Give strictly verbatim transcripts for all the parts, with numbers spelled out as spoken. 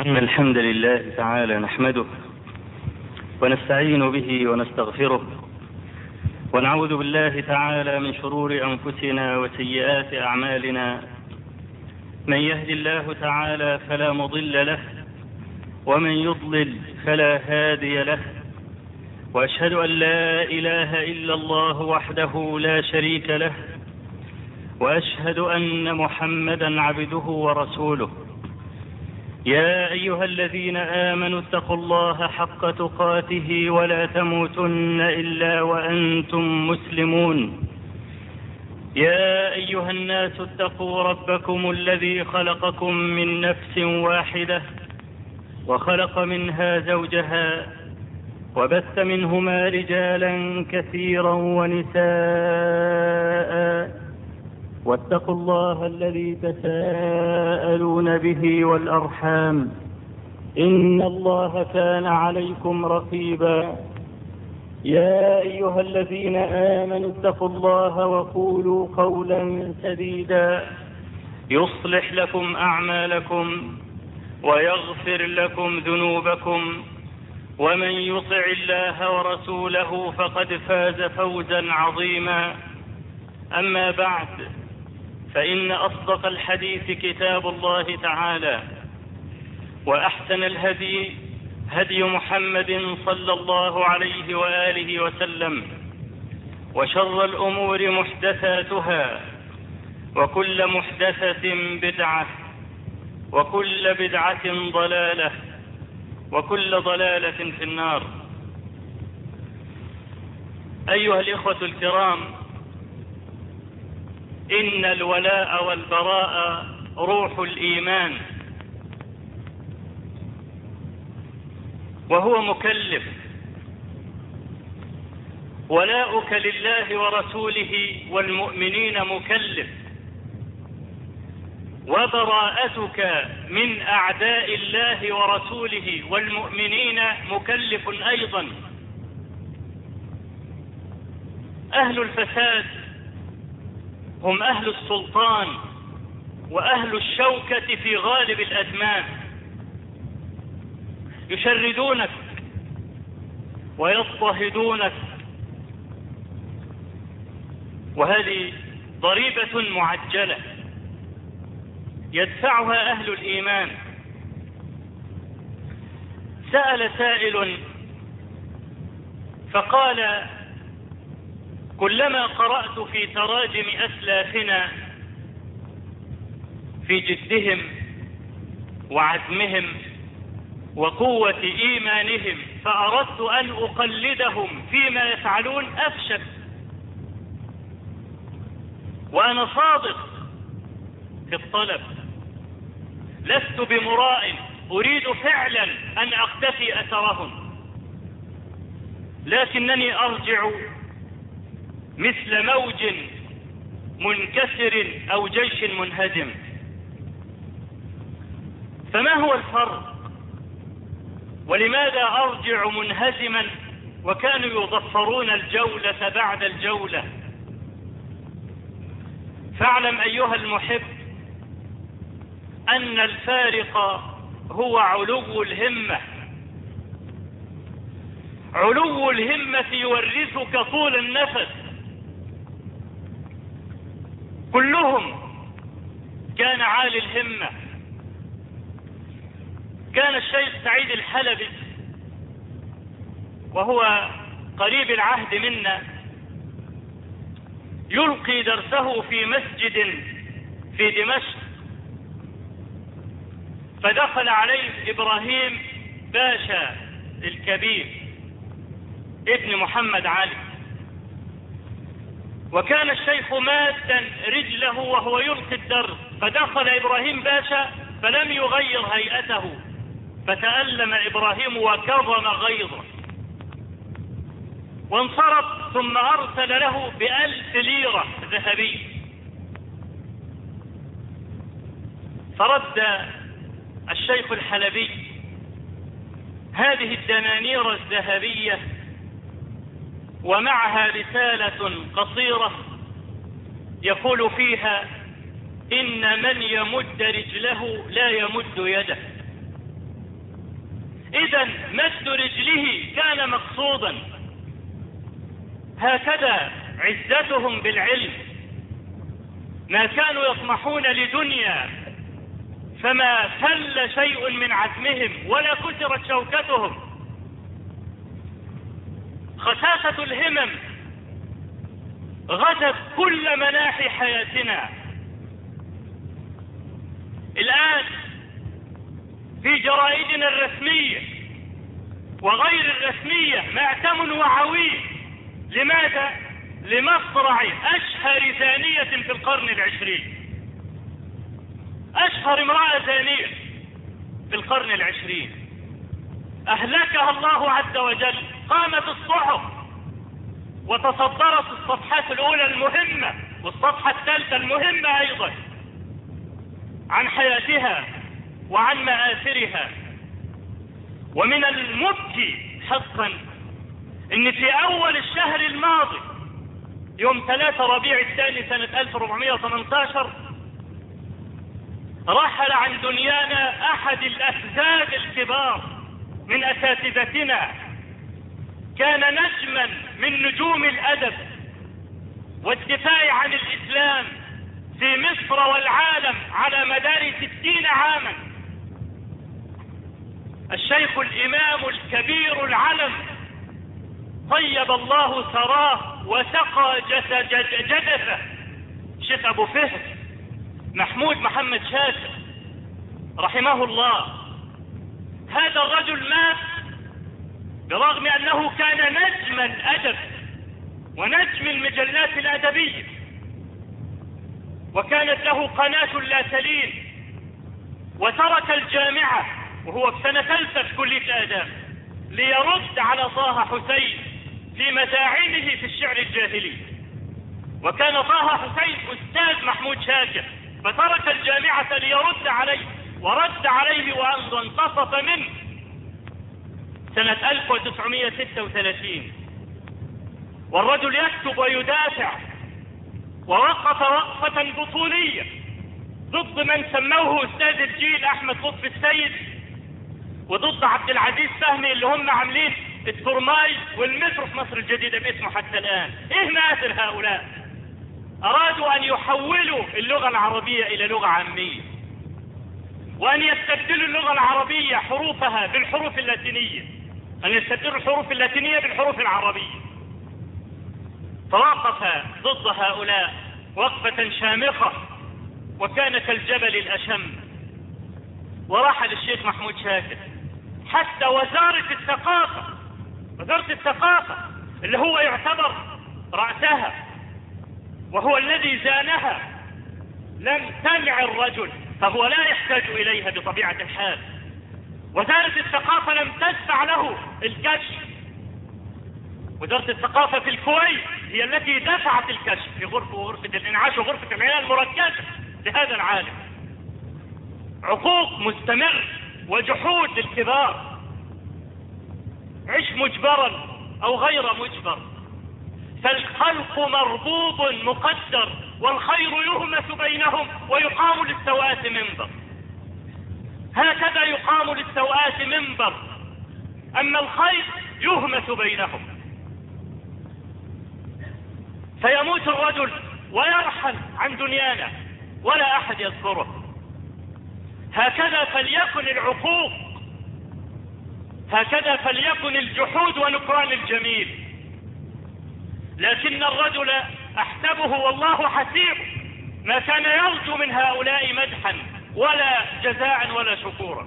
إن الحمد لله تعالى نحمده ونستعين به ونستغفره ونعوذ بالله تعالى من شرور أنفسنا وسيئات أعمالنا. من يهد الله تعالى فلا مضل له ومن يضلل فلا هادي له، وأشهد أن لا إله إلا الله وحده لا شريك له، وأشهد أن محمدا عبده ورسوله. يا أيها الذين آمنوا اتقوا الله حق تقاته ولا تموتن إلا وأنتم مسلمون. يا أيها الناس اتقوا ربكم الذي خلقكم من نفس واحدة وخلق منها زوجها وبث منهما رجالا كثيرا ونساء، واتقوا الله الذي تساءلون به والأرحام إن الله كان عليكم رقيبا. يا أيها الذين آمنوا اتقوا الله وقولوا قولا سديدا يصلح لكم أعمالكم ويغفر لكم ذنوبكم، ومن يطع الله ورسوله فقد فاز فوزا عظيما. أما بعد، فإن أصدق الحديث كتاب الله تعالى، وأحسن الهدي هدي محمد صلى الله عليه وآله وسلم، وشر الأمور محدثاتها، وكل محدثة بدعة، وكل بدعة ضلالة، وكل ضلالة في النار. أيها الإخوة الكرام، إن الولاء والبراء روح الإيمان، وهو مكلف. ولاؤك لله ورسوله والمؤمنين مكلف، وبراءتك من أعداء الله ورسوله والمؤمنين مكلف أيضا. أهل الفساد هم أهل السلطان وأهل الشوكة في غالب الأزمان، يشردونك ويضطهدونك، وهذه ضريبة معجلة يدفعها أهل الإيمان. سأل سائل فقال: كلما قرأت في تراجم أسلافنا في جدهم وعزمهم وقوة إيمانهم فأردت أن أقلدهم فيما يفعلون أفشل، وأنا صادق في الطلب، لست بمراء، أريد فعلا أن أقتفي أثرهم، لكنني أرجع مثل موج منكسر أو جيش منهزم. فما هو الفرق؟ ولماذا أرجع منهزما وكانوا يظفرون الجولة بعد الجولة؟ فاعلم أيها المحب أن الفارق هو علو الهمة. علو الهمة يورثك طول النفس. كلهم كان عالي الهمة. كان الشيخ سعيد الحلبي وهو قريب العهد منا يلقي درسه في مسجد في دمشق، فدخل عليه إبراهيم باشا الكبير ابن محمد علي، وكان الشيخ مادا رجله وهو يلقي الدرس، فدخل إبراهيم باشا فلم يغير هيئته، فتألم إبراهيم وكظم غيظه وانصرف، ثم أرسل له بألف ليرة ذهبية. فرد الشيخ الحلبي هذه الدنانير الذهبية ومعها رسالة قصيرة يقول فيها: إن من يمد رجله لا يمد يده. إذا مد رجله كان مقصودا. هكذا عزتهم بالعلم، ما كانوا يطمحون لدنيا فما فل شيء من عزمهم ولا كسرت شوكتهم. خساسة الهمم غزت كل مناحي حياتنا. الآن في جرائدنا الرسمية وغير الرسمية مأتم وعويل. لماذا؟ لمصرع أشهر زانية في القرن العشرين، أشهر امرأة زانية في القرن العشرين أهلكها الله عز وجل. قامت الصحف وتصدرت الصفحات الأولى المهمة والصفحة الثالثة المهمة أيضا عن حياتها وعن مآثرها. ومن المبكي حقا ان في اول الشهر الماضي يوم ثلاثة ربيع الثاني سنة ألف وأربعمائة وثمانية عشر رحل عن دنيانا احد الافذاذ الكبار من اساتذتنا. كان نجما من نجوم الادب والدفاع عن الاسلام في مصر والعالم على مدار ستين عاما. الشيخ الامام الكبير العلم طيب الله ثراه وسقى جدثه، شيخ ابو فهد محمود محمد شاكر رحمه الله. هذا الرجل مات برغم انه كان نجم الادب ونجم المجلات الادبيه، وكانت له قناة لا تلين، وترك الجامعة وهو في سنة ثالثة في كلية الآداب ليرد على طه حسين في مداعمه في الشعر الجاهلي. وكان طه حسين أستاذ محمود شاكر، فترك الجامعة ليرد عليه، ورد عليه وأنظر انتصف منه سنة ألف وتسعمائة وستة وثلاثين. والرجل يكتب ويدافع، ووقف وقفة بطولية ضد من سموه أستاذ الجيل أحمد لطفي السيد، وضد عبد العزيز فهمي اللي هم عاملين الترماي والمترو في مصر الجديدة باسمه حتى الآن. إيه مآثر هؤلاء؟ أرادوا أن يحولوا اللغة العربية إلى لغة عامية، وأن يستبدلوا اللغة العربية حروفها بالحروف اللاتينية، أن يستبدلوا الحروف اللاتينية بالحروف العربية. فوقف ضد هؤلاء وقفة شامخة وكان كالجبل الأشم. ورحل الشيخ محمود شاكر حتى وزارة الثقافة، وزارة الثقافة اللي هو يعتبر رأسها وهو الذي زانها، لم تمع الرجل، فهو لا يحتاج إليها بطبيعة الحال. وزارة الثقافة لم تدفع له الكشف. وزارة الثقافة في الكويت هي التي دفعت الكشف في غرفة وغرفة الإنعاش وغرفة العناية المركزة لهذا العالم. عقوق مستمر وجحود للكبار. عش مجبرا أو غير مجبر، فالخلق مربوط مقدر، والخير يهمس بينهم ويقام للسوءات منبر. هكذا يقام للسوءات منبر، أما الخير يهمس بينهم. فيموت الرجل ويرحل عن دنيانا ولا أحد يذكره. هكذا فليكن العقوق، هكذا فليكن الجحود ونكران الجميل. لكن الرجل أحسبه والله حسيبه ما كان يرجو من هؤلاء مدحا ولا جزاء ولا شكورا.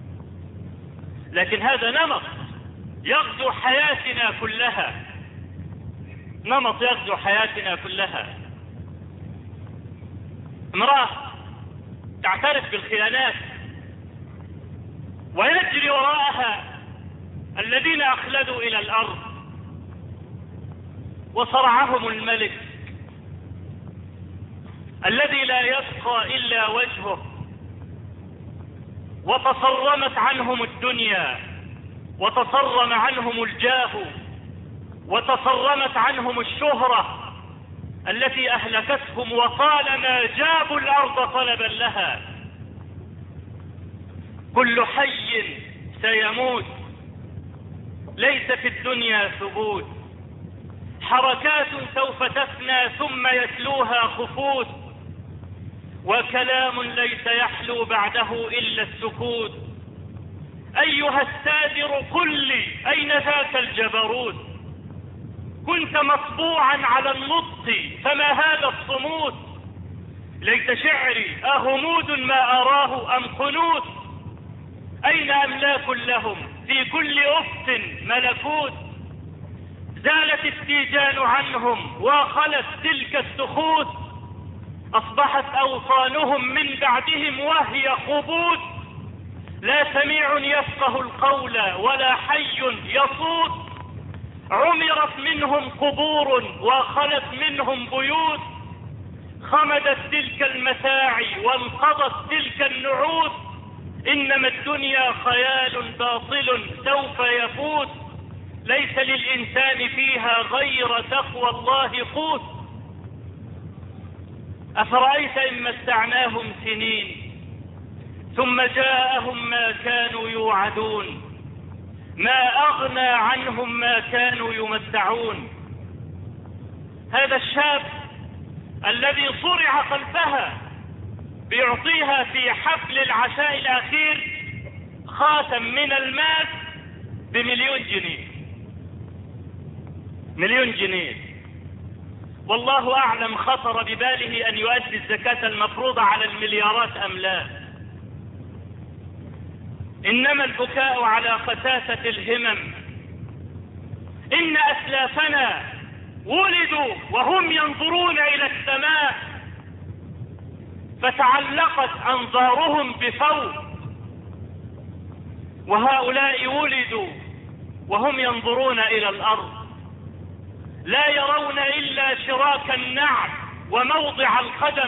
لكن هذا نمط يغزو حياتنا كلها، نمط يغزو حياتنا كلها. امرأة تعترف بالخيانات ويجري وراءها الذين أخلدوا إلى الأرض وصرعهم الملك الذي لا يبقى إلا وجهه، وتصرمت عنهم الدنيا وتصرم عنهم الجاه وتصرمت عنهم الشهرة التي أهلكتهم، وطالما جابوا الأرض طلبا لها. كل حي سيموت، ليس في الدنيا ثبوت، حركات سوف تفنى ثم يتلوها خفوت، وكلام ليس يحلو بعده إلا السكوت. أيها السادر قل لي أين ذاك الجبروت؟ كنت مطبوعا على النطق فما هذا الصموت؟ ليت شعري أهمود ما أراه أم قنوت؟ أين أملاك لهم في كل أفق ملكوت؟ زالت التيجان عنهم وخلت تلك السخوت، أصبحت أوطانهم من بعدهم وهي خبوت، لا سميع يفقه القول ولا حي يصوت، عمرت منهم قبور وخلت منهم بيوت، خمدت تلك المساعي وانقضت تلك النعوت، إنما الدنيا خيال باطل سوف يفوت، ليس للإنسان فيها غير تقوى الله قوت. أفرأيت إن متعناهم سنين ثم جاءهم ما كانوا يوعدون، ما أغنى عنهم ما كانوا يمتعون. هذا الشاب الذي صرع قلبها بيعطيها في حفل العشاء الأخير خاتم من المال بمليون جنيه، مليون جنيه، والله أعلم خطر بباله أن يؤدي الزكاة المفروضة على المليارات أم لا. إنما البكاء على خساسة الهمم. إن أسلافنا ولدوا وهم ينظرون إلى السماء فتعلقت أنظارهم بفوق، وهؤلاء ولدوا وهم ينظرون إلى الأرض، لا يرون إلا شراك النعل وموضع القدم.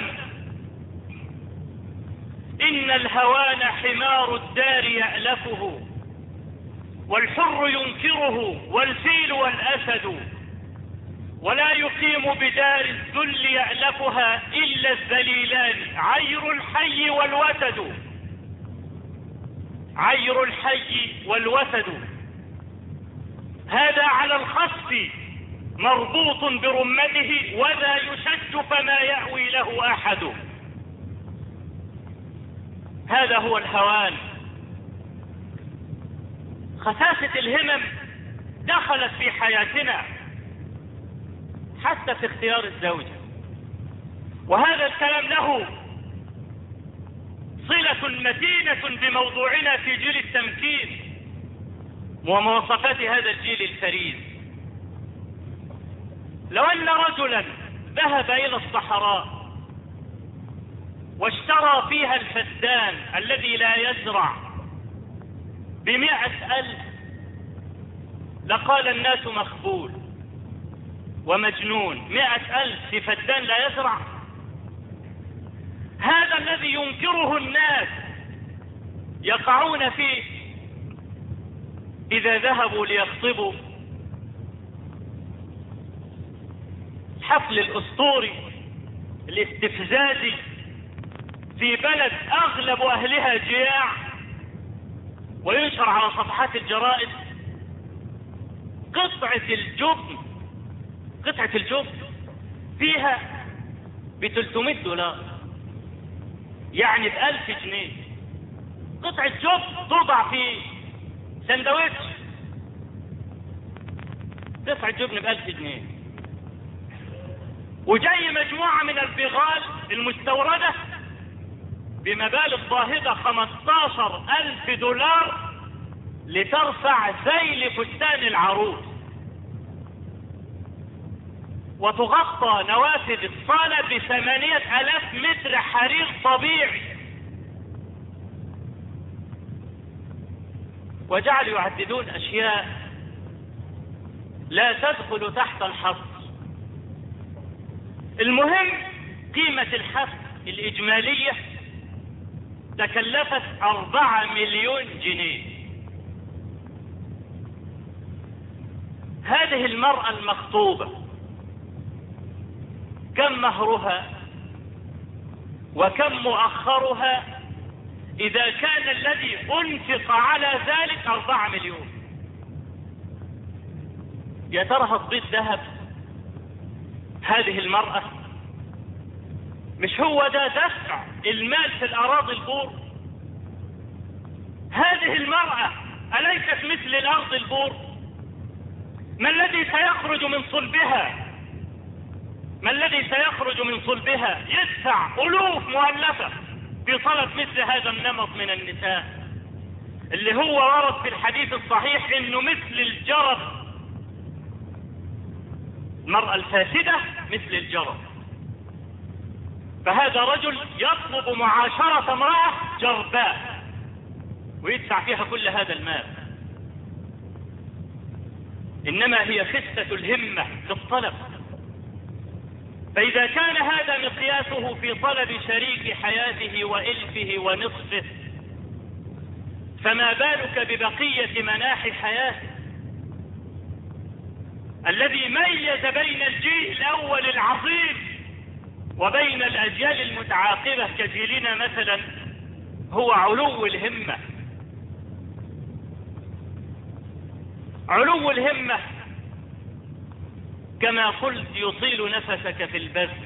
إن الهوان حمار الدار يألفه، والحر ينكره والفيل والأسد، ولا يقيم بدار الذل يألفها إلا الذليلان عير الحي والوتد، عير الحي والوتد. هذا على الخصف مربوط برمته، وذا يشد فما يأوي له أحد. هذا هو الهوان. خساسة الهمم دخلت في حياتنا حتى في اختيار الزوجة، وهذا الكلام له صلة متينة بموضوعنا في جيل التمكين ومواصفات هذا الجيل الفريد. لو أن رجلا ذهب إلى الصحراء واشترى فيها الفدان الذي لا يزرع بمئة ألف، لقال الناس مخبول ومجنون، مئة ألف في فدان لا يزرع. هذا الذي ينكره الناس يقعون فيه إذا ذهبوا ليخطبوا الحفل الأسطوري الاستفزازي في بلد أغلب أهلها جياع، وينشر على صفحات الجرائد قطعة الجبن، قطعة الجبن فيها بثلاثمائة دولار، يعني بألف جنيه. قطعة جبن توضع في سندويتش، قطعة جبن بألف جنيه. وجاي مجموعة من البغال المستوردة بمبالغ باهظة خمسة عشر ألف دولار لترفع ذيل فستان العروس، وتغطى نوافذ الصالة بثمانية ألاف متر حرير طبيعي. وجعلوا يعددون أشياء لا تدخل تحت الحصر. المهم قيمة الحفل الإجمالية تكلفت أربعة مليون جنيه. هذه المرأة المخطوبة كم مهرها وكم مؤخرها إذا كان الذي أنفق على ذلك أربعة مليون، يا ترى هتضيف ذهب هذه المرأة؟ مش هو ده دفع المال في الأراضي البور؟ هذه المرأة أليست مثل الأرض البور؟ ما الذي سيخرج من صلبها؟ ما الذي سيخرج من صلبها؟ يدفع ألوف مؤلفة في طلب مثل هذا النمط من النساء، اللي هو ورد في الحديث الصحيح انه مثل الجرب، المرأة الفاسدة مثل الجرب. فهذا رجل يطلب معاشرة امرأة جرباء ويدفع فيها كل هذا المال، انما هي خسة الهمة في الطلب. فإذا كان هذا مقياسه في طلب شريك حياته وإلفه ونصفه، فما بالك ببقية مناحي حياته الذي ميز بين الجيل الأول العظيم وبين الأجيال المتعاقبة كجيلنا مثلا، هو علو الهمة. علو الهمة كما قلت يطيل نفسك في البذل،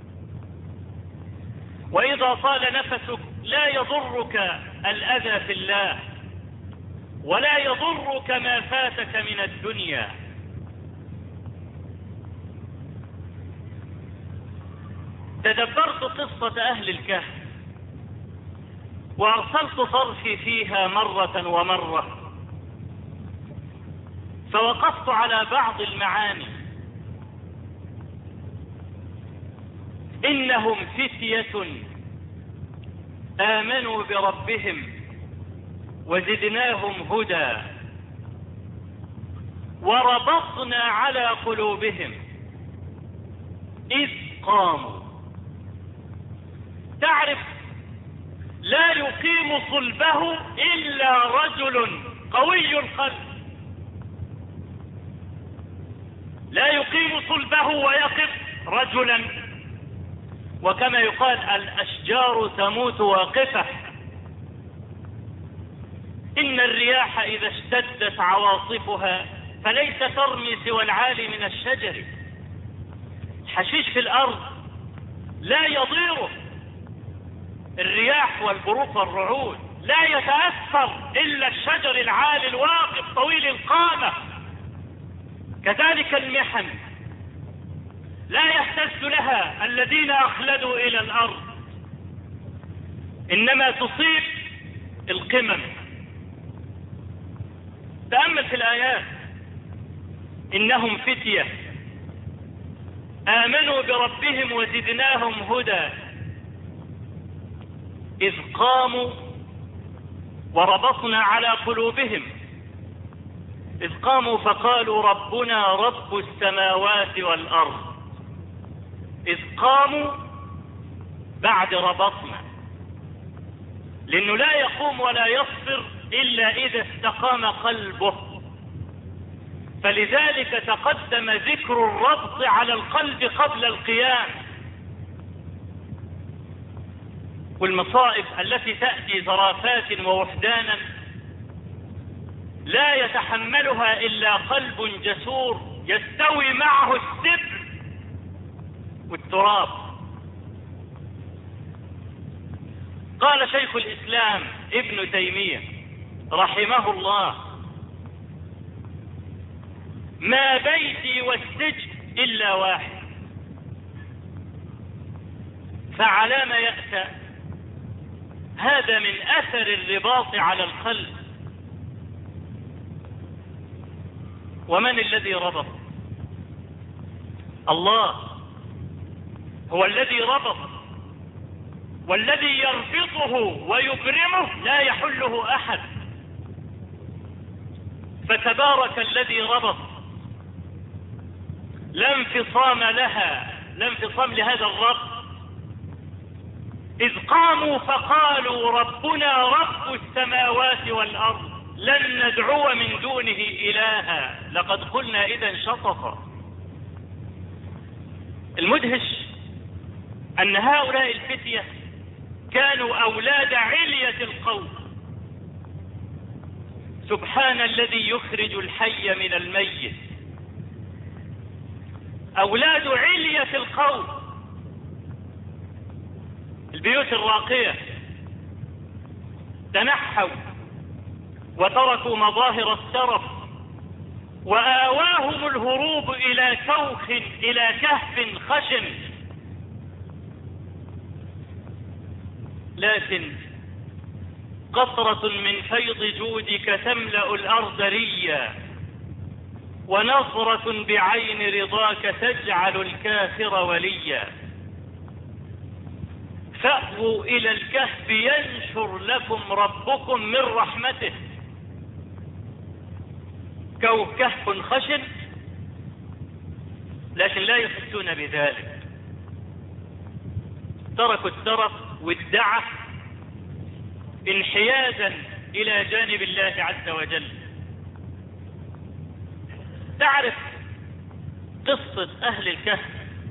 وإذا طال نفسك لا يضرك الأذى في الله ولا يضرك ما فاتك من الدنيا. تدبرت قصة أهل الكهف وأرسلت طرفي فيها مرة ومرة، فوقفت على بعض المعاني. إنهم فتية آمنوا بربهم وزدناهم هدى وربطنا على قلوبهم إذ قاموا. تعرف، لا يقيم صلبه إلا رجل قوي القلب، لا يقيم صلبه ويقف رجلا. وكما يقال الأشجار تموت واقفة. إن الرياح إذا اشتدت عواصفها فليس ترمي سوى العالي من الشجر. الحشيش في الأرض لا يضيره الرياح والبروق والرعود، لا يتأثر إلا الشجر العالي الواقف طويل القامة. كذلك المحن لا يهتز لها الذين أخلدوا إلى الأرض، إنما تصيب القمم. تأمل في الآيات: إنهم فتية آمنوا بربهم وزدناهم هدى إذ قاموا وربطنا على قلوبهم. إذ قاموا فقالوا ربنا رب السماوات والأرض. إذ قاموا بعد ربطنا، لأنه لا يقوم ولا يصبر إلا إذا استقام قلبه. فلذلك تقدم ذكر الربط على القلب قبل القيام. والمصائب التي تأتي زرافات ووحدانا لا يتحملها إلا قلب جسور يستوي معه السبر والتراب. قال شيخ الإسلام ابن تيمية رحمه الله: ما بيتي والسجن إلا واحد، فعلى ما يأتى. هذا من أثر الرباط على القلب. ومن الذي ربط؟ الله هو الذي ربط، والذي يربطه ويبرمه لا يحله أحد. فتبارك الذي ربط، لا انفصام لها، لا انفصام لهذا الربط. إذ قاموا فقالوا ربنا رب السماوات والأرض لن ندعو من دونه إلها لقد قلنا إذا شططا. المدهش أن هؤلاء الفتية كانوا أولاد علية القوم. سبحان الذي يخرج الحي من الميت. أولاد علية القوم، البيوت الراقية، تنحوا وتركوا مظاهر الترف، وآواهم الهروب إلى كوخ إلى كهف خشن. لكن قطرة من فيض جودك تملأ الأرض ريا، ونظرة بعين رضاك تجعل الكافر وليا. فأووا إلى الكهف ينشر لكم ربكم من رحمته. كهف خشن، لكن لا يحسون بذلك. تركوا الترف والدعة انحيازا إلى جانب الله عز وجل. تعرف قصة أهل الكهف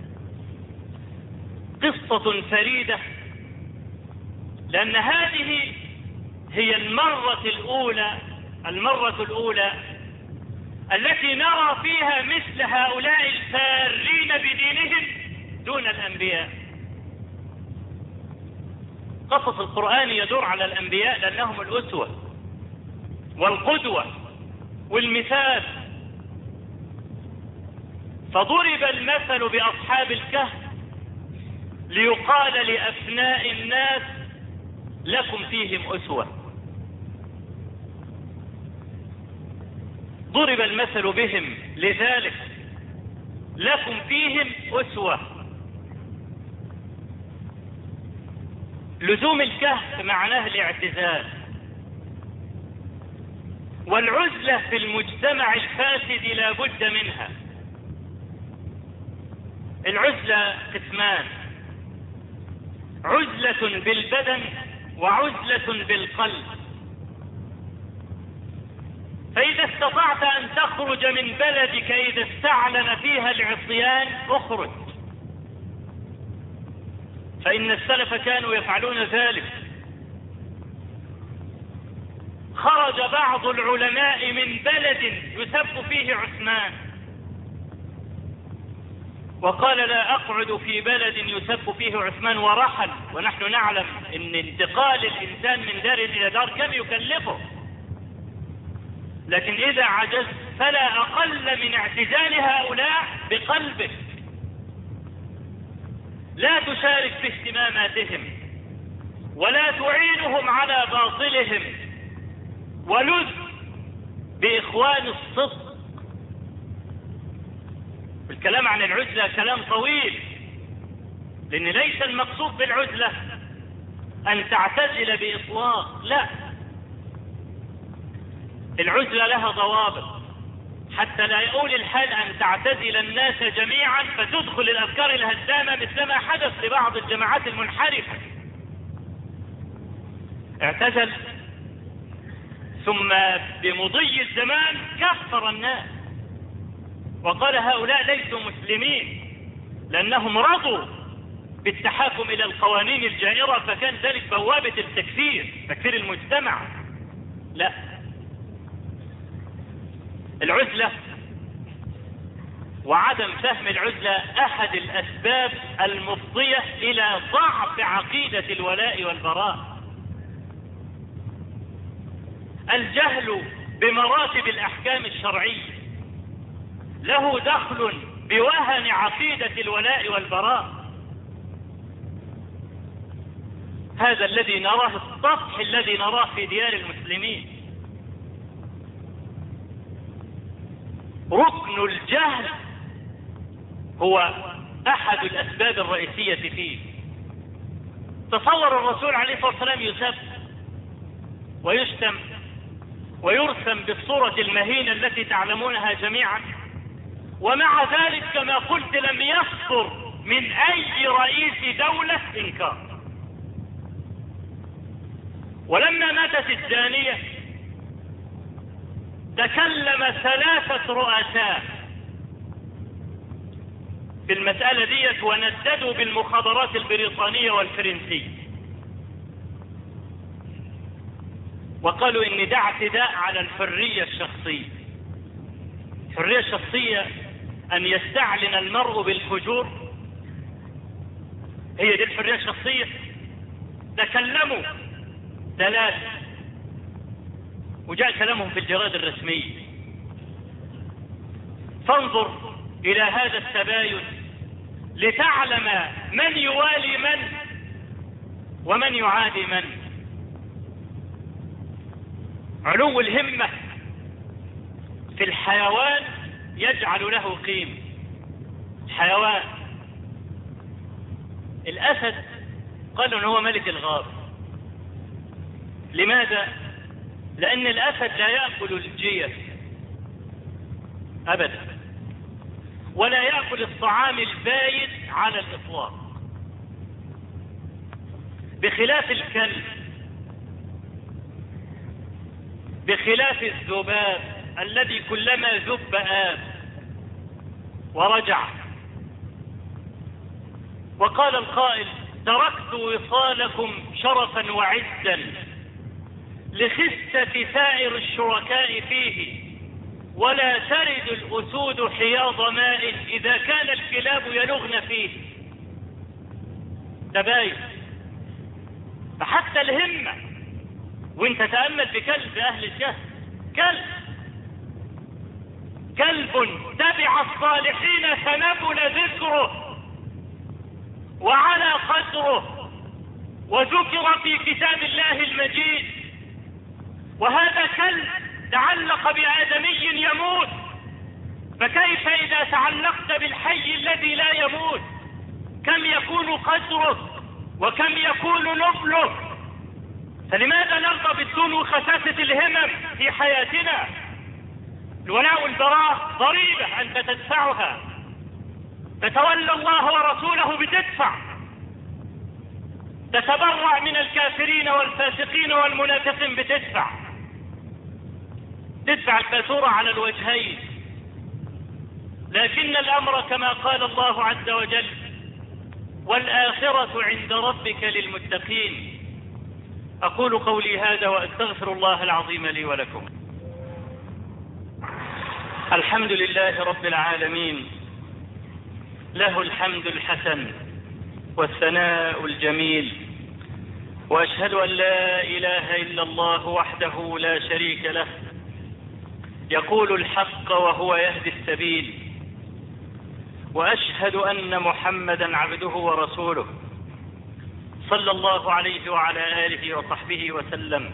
قصة فريدة، لأن هذه هي المرة الأولى المرة الأولى التي نرى فيها مثل هؤلاء الفارين بدينهم دون الأنبياء. قصص القرآن يدور على الأنبياء لأنهم الأسوة والقدوة والمثال. فضرب المثل بأصحاب الكهف ليقال لأفناء الناس لكم فيهم أسوة. ضرب المثل بهم لذلك لكم فيهم أسوة. لزوم الكهف معناه الاعتزال، والعزلة في المجتمع الفاسد لا بد منها. العزلة قسمان: عزلة بالبدن وعزلة بالقلب. فإذا استطعت أن تخرج من بلدك إذا استعلن فيها العصيان اخرج، فإن السلف كانوا يفعلون ذلك. خرج بعض العلماء من بلد يسب فيه عثمان وقال لا أقعد في بلد يسب فيه عثمان، ورحل. ونحن نعلم أن انتقال الإنسان من دار إلى دار كم يكلفه، لكن إذا عجزت فلا أقل من اعتزال هؤلاء بقلبك. لا تشارك في اهتماماتهم ولا تعينهم على باطلهم، ولذ بإخوان الصدق. الكلام عن العزلة كلام طويل، لأن ليس المقصود بالعزلة أن تعتزل بإطلاق، لا. العزلة لها ضوابط حتى لا يؤول الحال أن تعتزل الناس جميعا فتدخل الأفكار الهدامة مثلما حدث لبعض الجماعات المنحرفة. اعتزل ثم بمضي الزمان كفر الناس وقال هؤلاء ليسوا مسلمين، لأنهم رضوا بالتحاكم إلى القوانين الجائرة، فكان ذلك بوابة التكفير، تكفير المجتمع. لا، العزلة وعدم فهم العزلة أحد الأسباب المفضية إلى ضعف عقيدة الولاء والبراء. الجهل بمراتب الأحكام الشرعية له دخل بوهن عقيدة الولاء والبراء. هذا الذي نراه، السطح الذي نراه في ديار المسلمين. ركن الجهل هو أحد الأسباب الرئيسية فيه. تصور الرسول عليه الصلاة والسلام يسب ويشتم ويرسم بالصورة المهينة التي تعلمونها جميعا، ومع ذلك كما قلت لم يصدر من أي رئيس دولة إنكار. ولما ماتت الزانية تكلم ثلاثة رؤساء في المسألة ديت، ونددوا بالمخابرات البريطانية والفرنسية وقالوا إن ده اعتداء على الحرية الشخصية. الحرية الشخصية أن يستعلن المرء بالفجور، هي دي الحرية الشخصية؟ تكلموا ثلاثة وجاء كلامهم في الجرائد الرسمية. فانظر إلى هذا التباين لتعلم من يوالي من ومن يعادي من. علو الهمة في الحيوان يجعل له قيمة. حيوان الأسد قالوا أنه هو ملك الغابة. لماذا؟ لأن الأسد لا يأكل الجيف أبدا، ولا يأكل الطعام البايت على الإطلاق، بخلاف الكلب، بخلاف الذباب الذي كلما ذب آب ورجع. وقال القائل: تركت وصالكم شرفا وعزا لخسة سائر الشركاء فيه، ولا ترد الأسود حياض ماء إذا كان الكلاب يلغن فيه. تباين. فحتى الهمة، وانت تأمل بكلب أهل الجهل، كلب كلب تبع الصالحين فنبل ذكره وعلى قدره وذكر في كتاب الله المجيد. وهذا كلب تعلق بآدمي يموت، فكيف إذا تعلقت بالحي الذي لا يموت؟ كم يكون قدره وكم يكون نبله؟ فلماذا نرضى بالدون وخساسة الهمم في حياتنا؟ الولاء والبراء ضريبة أنت تدفعها، تتولى الله ورسوله بتدفع، تتبرع من الكافرين والفاسقين والمنافقين بتدفع، تدفع الفاتورة على الوجهين. لكن الأمر كما قال الله عز وجل: والآخرة عند ربك للمتقين. أقول قولي هذا وأستغفر الله العظيم لي ولكم. الحمد لله رب العالمين، له الحمد الحسن والثناء الجميل، وأشهد أن لا إله إلا الله وحده لا شريك له، يقول الحق وهو يهدي السبيل، وأشهد أن محمدا عبده ورسوله صلى الله عليه وعلى آله وصحبه وسلم.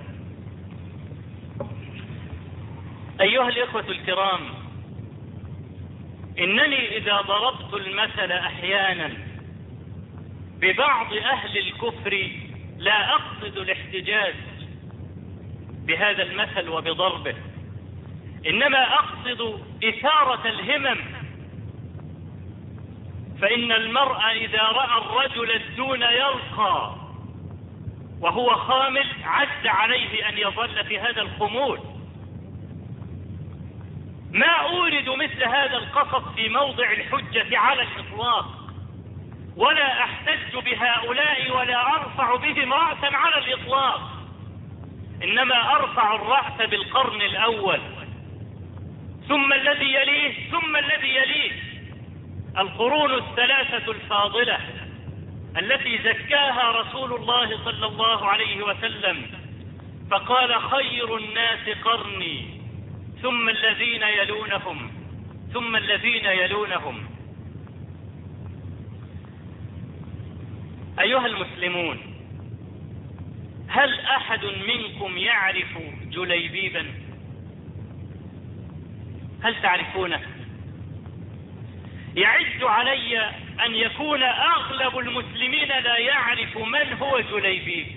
أيها الإخوة الكرام، إنني إذا ضربت المثل أحيانا ببعض أهل الكفر لا أقصد الاحتجاج بهذا المثل وبضربه، إنما أقصد إثارة الهمم. فإن المرء إذا رأى الرجل الدون يرقى وهو خامل عز عليه أن يظل في هذا الخمول. ما أورد مثل هذا القصص في موضع الحجة على الإطلاق، ولا أحتج بهؤلاء ولا أرفع بهم رأسا على الإطلاق، إنما أرفع الرأس بالقرن الأول ثم الذي يليه ثم الذي يليه، القرون الثلاثة الفاضلة التي زكاها رسول الله صلى الله عليه وسلم، فقال: خير الناس قرني ثم الذين يلونهم ثم الذين يلونهم. أيها المسلمون، هل أحد منكم يعرف جليبيبا؟ هل تعرفونه؟ يعز علي أن يكون أغلب المسلمين لا يعرف من هو جليبيب.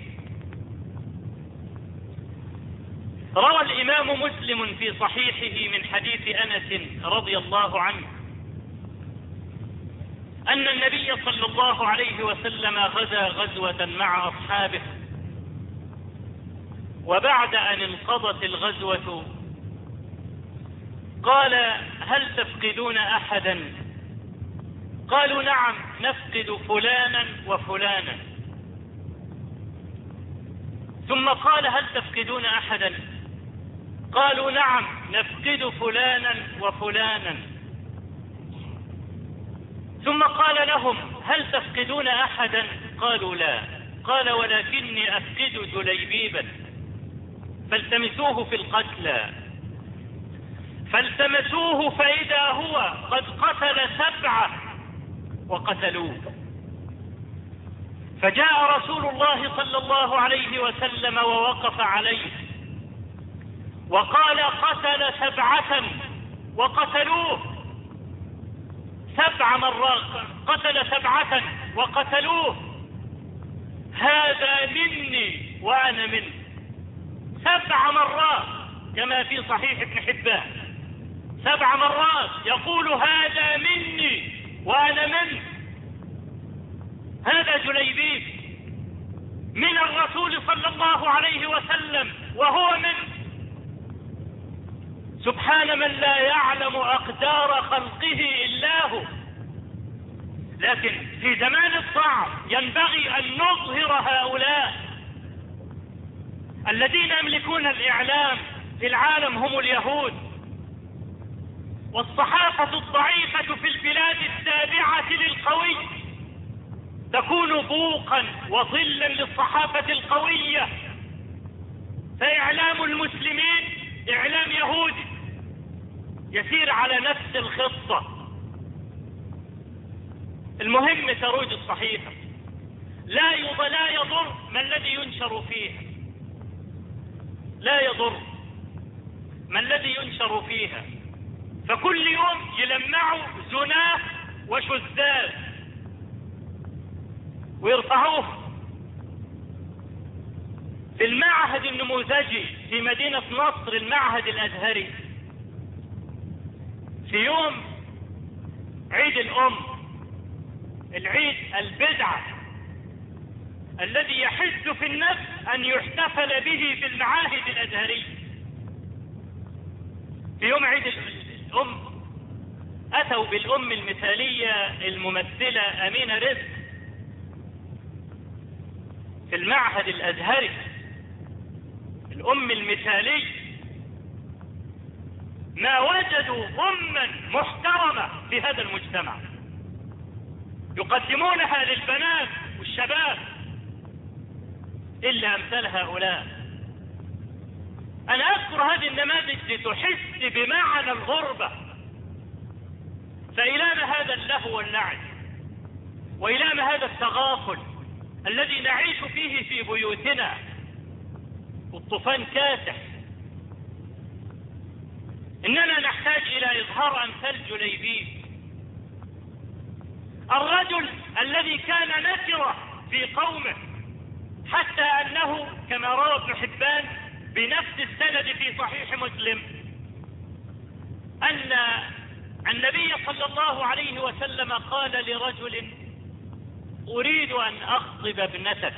روى الإمام مسلم في صحيحه من حديث أنس رضي الله عنه أن النبي صلى الله عليه وسلم غزا غزوة مع أصحابه، وبعد أن انقضت الغزوة قال: هل تفقدون أحدا؟ قالوا: نعم، نفقد فلانا وفلانا. ثم قال هل تفقدون أحدا؟ قالوا نعم نفقد فلانا وفلانا. ثم قال لهم هل تفقدون أحدا؟ قالوا لا. قال ولكني أفقد جليبيبا فالتمسوه في القتلى. فالتمسوه فإذا هو قد قتل سبعة وقتلوه. فجاء رسول الله صلى الله عليه وسلم ووقف عليه وقال قتل سبعة وقتلوه. سبع مرات قتل سبعة وقتلوه. هذا مني وأنا منه. سبع مرات كما في صحيح ابن حبان، سبع مرات يقول هذا مني وأنا منه. هذا جليبيب من الرسول صلى الله عليه وسلم وهو منه. سبحان من لا يعلم أقدار خلقه إلا هو. لكن في زمان الصعب ينبغي أن نظهر هؤلاء الذين يملكون الإعلام في العالم هم اليهود، والصحافة الضعيفة في البلاد التابعة للقوي تكون بوقا وظلا للصحافة القوية. فإعلام المسلمين إعلام يهودي يسير على نفس الخطة. المهم تروج الصحيفة، لا لا يضر ما الذي ينشر فيها، لا يضر ما الذي ينشر فيها. فكل يوم يلمعوا زناه وشذاذ ويرفعوه. في المعهد النموذجي في مدينة نصر، المعهد الأزهري، في يوم عيد الأم، العيد البدعة الذي يحز في النفس أن يحتفل به في المعاهد الأزهرية، في يوم عيد الأم أتوا بالأم المثالية الممثلة أمينة رزق في المعهد الأزهري، الأم المثالي. ما وجدوا أما محترمة في هذا المجتمع يقدمونها للبنات والشباب إلا أمثال هؤلاء. أنا أذكر هذه النماذج لتحس بمعنى الغربة. فإلى ما هذا اللهو واللعب، وإلى ما هذا التغافل الذي نعيش فيه في بيوتنا، والطوفان كاسح. إننا نحتاج إلى إظهار أمثال جليبيب، الرجل الذي كان نكرة في قومه، حتى أنه كما روى ابن حبان بنفس السند في صحيح مسلم أن النبي صلى الله عليه وسلم قال لرجل أريد أن أخطب ابنتك،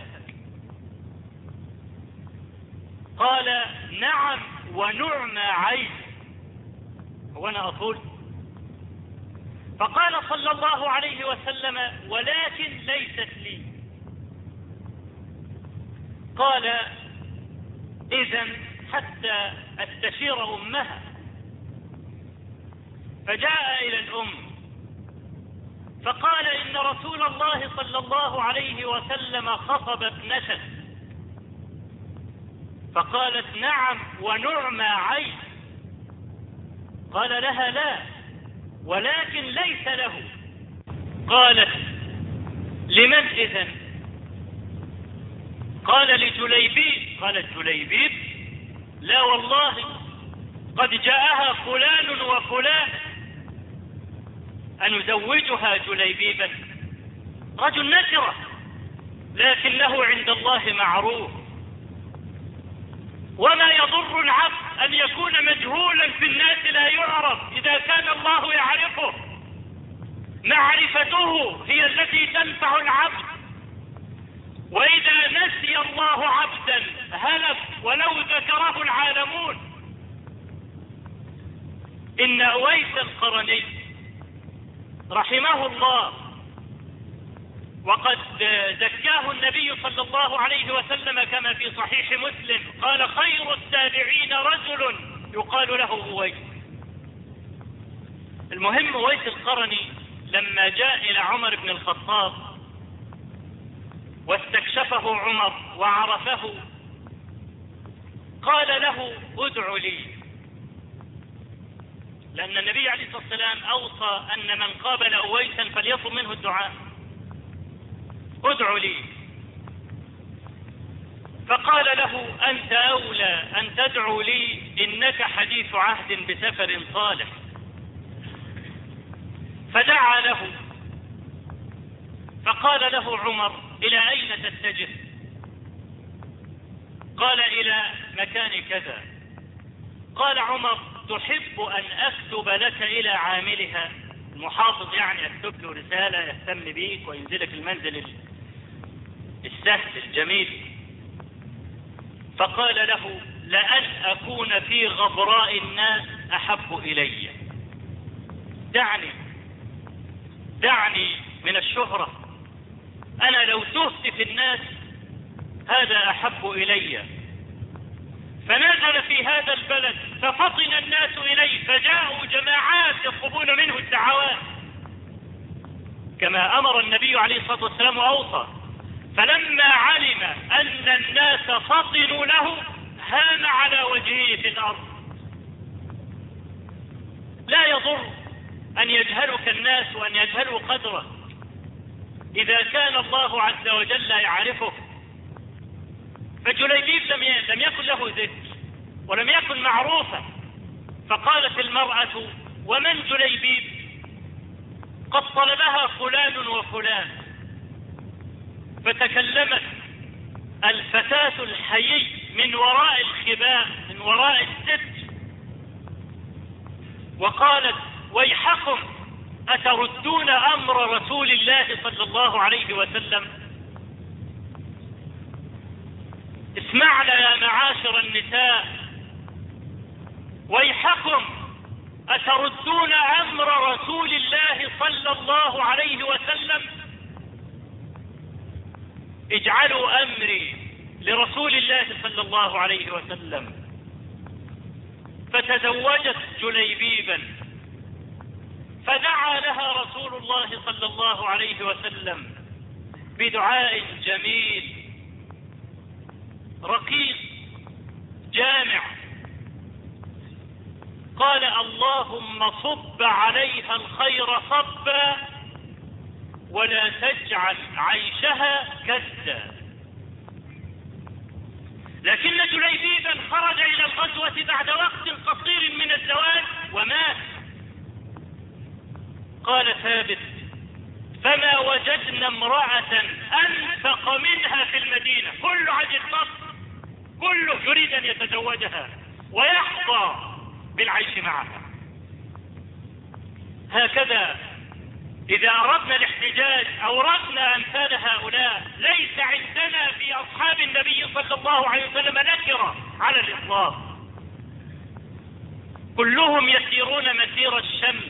قال نعم ونعم عين وأنا أقول. فقال صلى الله عليه وسلم ولكن ليست لي. قال إذن حتى أستشير أمها. فجاء إلى الأم فقال إن رسول الله صلى الله عليه وسلم خطب ابنته. فقالت نعم ونعم عين. قال لها لا ولكن ليس له. قالت لمن إذن؟ قال لجليبيب. قالت جليبيب؟ لا والله قد جاءها فلان وفلان أن يزوجها جليبيبا، رجل نكرة لكنه عند الله معروف. وما يضر العبد أن يكون مجهولا في الناس لا يعرف إذا كان الله يعرفه. معرفته هي التي تنفع العبد. وإذا نسي الله عبدا هلك ولو ذكره العالمون. إن أويس القرني رحمه الله وقد زكاه النبي صلى الله عليه وسلم كما في صحيح مسلم، قال: خير التابعين رجل يقال له أويس. المهم أويس القرني لما جاء إلى عمر بن الخطاب واستكشفه عمر وعرفه، قال له: ادع لي، لأن النبي عليه الصلاة والسلام أوصى أن من قابل أويسا فليطلب منه الدعاء. ادع لي. فقال له: أنت أولى أن تدعو لي، إنك حديث عهد بسفر صالح. فدعا له، فقال له عمر: إلى أين تتجه؟ قال: إلى مكان كذا. قال عمر: تحب أن أكتب لك إلى عاملها؟ المحافظ يعني أكتب له رسالة يهتم بيك وينزلك المنزل السهل الجميل. فقال له: لأن أكون في غبراء الناس أحب إلي. دعني دعني من الشهرة، أنا لو تهت في الناس هذا أحب إلي. فنزل في هذا البلد ففطن الناس إليه، فجاءوا جماعات يطلبون منه الدعوات كما أمر النبي عليه الصلاة والسلام وأوصى. فلما علم أن الناس فطنوا له هام على وجهه في الأرض. لا يضر أن يجهلك الناس وأن يجهلوا قدرك إذا كان الله عز وجل يعرفك. فجليبيب لم لم يكن له ذكر ولم يكن معروفا. فقالت المرأة: ومن جليبيب؟ قد طلبها فلان وفلان. فتكلمت الفتاة الحيي من وراء الخباء، من وراء الستر، وقالت: ويحكم أتردون أمر رسول الله صلى الله عليه وسلم؟ اسمعنا يا معاشر النساء، ويحكم أتردون أمر رسول الله صلى الله عليه وسلم؟ اجعلوا أمري لرسول الله صلى الله عليه وسلم. فتزوجت جليبيبا، فدعا لها رسول الله صلى الله عليه وسلم بدعاء جميل رقيق جامع. قال: اللهم صب عليها الخير صبا ولا تجعل عيشها كدا. لكن جليبيبا خرج إلى الغزوة بعد وقت قصير من الزواج ومات. قال ثابت: فما وجدنا امرأة أنفق منها في المدينة. كل عجل مصر كله يريد أن يتزوجها ويحظى بالعيش معها. هكذا إذا أردنا الاحتجاج أوردنا أمثال هؤلاء. ليس عندنا في أصحاب النبي صلى الله عليه وسلم نكرة على الإطلاق، كلهم يسيرون مسير الشمس.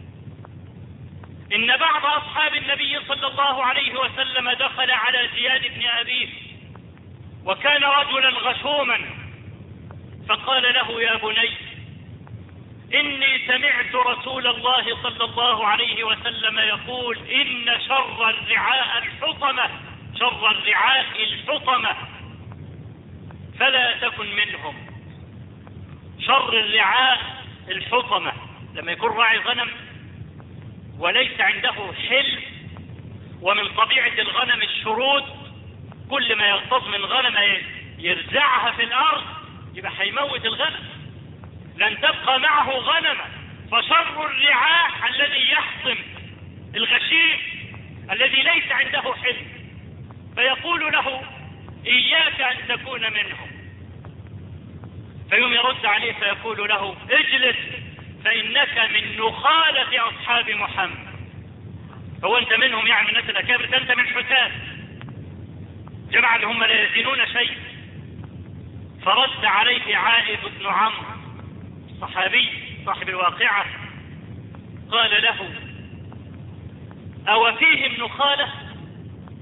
إن بعض أصحاب النبي صلى الله عليه وسلم دخل على زياد بن أبيه وكان رجلا غشوما، فقال له: يا بني، إني سمعت رسول الله صلى الله عليه وسلم يقول: إن شر الرعاء الحطمة، شر الرعاء الحطمة، فلا تكن منهم. شر الرعاء الحطمة لما يكون راعي غنم وليس عنده حل، ومن طبيعة الغنم الشرود، كل ما يغتاظ من غنم يرزعها في الأرض يبقى هيموت الغنم، لن تبقى معه غنمة. فشر الرعاء الذي يحطم الغشيم الذي ليس عنده حل. فيقول له: إياك أن تكون منهم. فيوم يرد عليه فيقول له: اجلس فإنك من نخالة أصحاب محمد. هو أنت منهم يعني الناس الأكابر؟ أنت من حسان جماعة اللي هم لا يزينون شيء. فرد عليه عائد بن عمرو الصحابي صاحب الواقعة، قال له: أو فيهم نخالة؟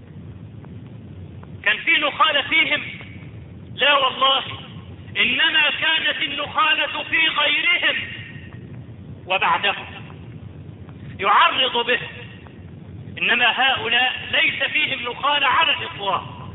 كان في نخالة فيهم؟ لا والله، إنما كانت النخالة في غيرهم وبعدهم يعرض به، إنما هؤلاء ليس فيهم نخالة على الإطلاق.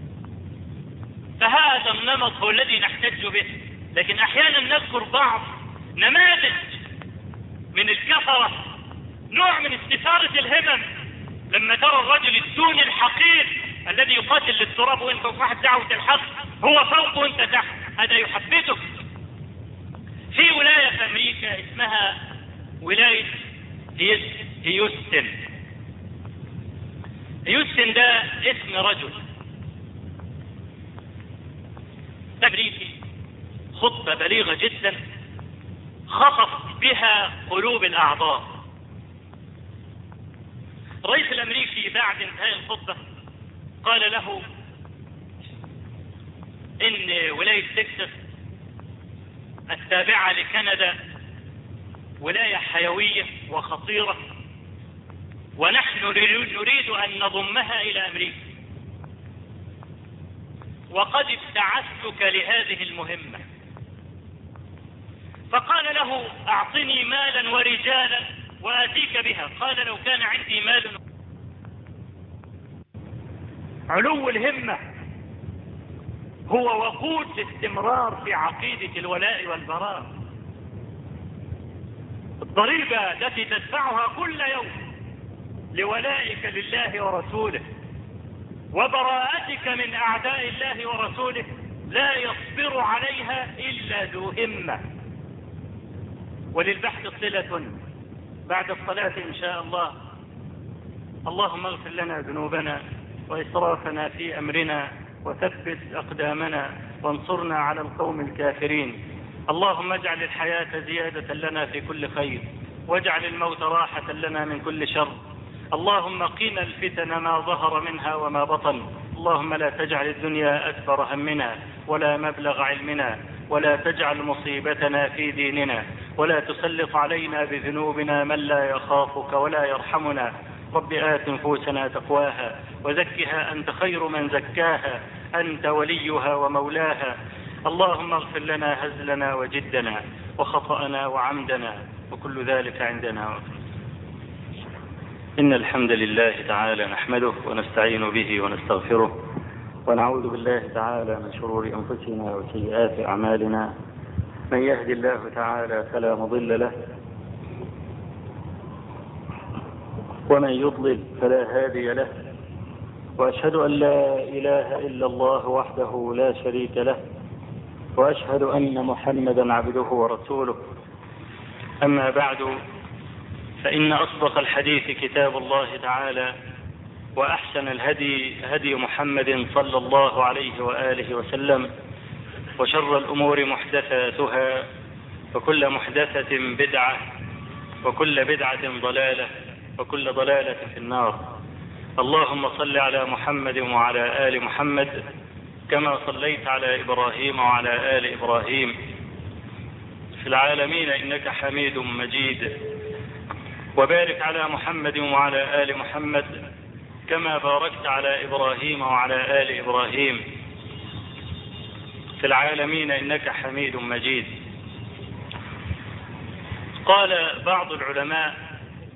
فهذا النمط هو الذي نحتج به. لكن أحيانا نذكر بعض نماذج من الكفرة، نوع من استثارة الهمم، لما ترى الرجل الدوني الحقير الذي يقاتل للتراب وانت صاحب دعوة الحق هو فوق وانت تحت، هذا يحبطك. في ولاية في أمريكا اسمها ولاية هيوستن. هيوستن ده اسم رجل أمريكي، خطبة بليغة جدا خطف بها قلوب الأعضاء. الرئيس الأمريكي بعد انتهاء الخطبة قال له إن ولاية تكساس التابعة لكندا ولاية حيوية وخطيرة، ونحن نريد أن نضمها إلى أمريكا، وقد ابتعثتك لهذه المهمة. فقال له أعطني مالا ورجالا وآتيك بها. قال لو كان عندي مال. علو الهمة هو وقود الاستمرار في عقيدة الولاء والبراء. الضريبة التي تدفعها كل يوم لولائك لله ورسوله وبراءتك من أعداء الله ورسوله لا يصبر عليها إلا ذو همة. وللبحث صلة بعد الصلاة إن شاء الله. اللهم اغفر لنا ذنوبنا وإسرافنا في أمرنا وثبت أقدامنا وانصرنا على القوم الكافرين. اللهم اجعل الحياة زيادة لنا في كل خير، واجعل الموت راحة لنا من كل شر. اللهم قنا الفتن ما ظهر منها وما بطن. اللهم لا تجعل الدنيا أكبر همنا ولا مبلغ علمنا، ولا تجعل مصيبتنا في ديننا، ولا تسلط علينا بذنوبنا من لا يخافك ولا يرحمنا. رب آت نفوسنا تقواها وزكها أنت خير من زكاها، أنت وليها ومولاها. اللهم اغفر لنا هزلنا وجدنا وخطأنا وعمدنا وكل ذلك عندنا. إن الحمد لله تعالى نحمده ونستعين به ونستغفره، ونعوذ بالله تعالى من شرور أنفسنا وسيئات أعمالنا. من يهدي الله تعالى فلا مضل له، ومن يضلل فلا هادي له. وأشهد أن لا إله إلا الله وحده لا شريك له، وأشهد أن محمدا عبده ورسوله. أما بعد، فإن أصدق الحديث كتاب الله تعالى، وأحسن الهدي هدي محمد صلى الله عليه وآله وسلم، وشر الأمور محدثاتها، وكل محدثة بدعة، وكل بدعة ضلالة، وكل ضلالة في النار. اللهم صل على محمد وعلى آل محمد كما صليت على إبراهيم وعلى آل إبراهيم في العالمين إنك حميد مجيد. وبارك على محمد وعلى آل محمد كما باركت على إبراهيم وعلى آل إبراهيم في العالمين إنك حميد مجيد. قال بعض العلماء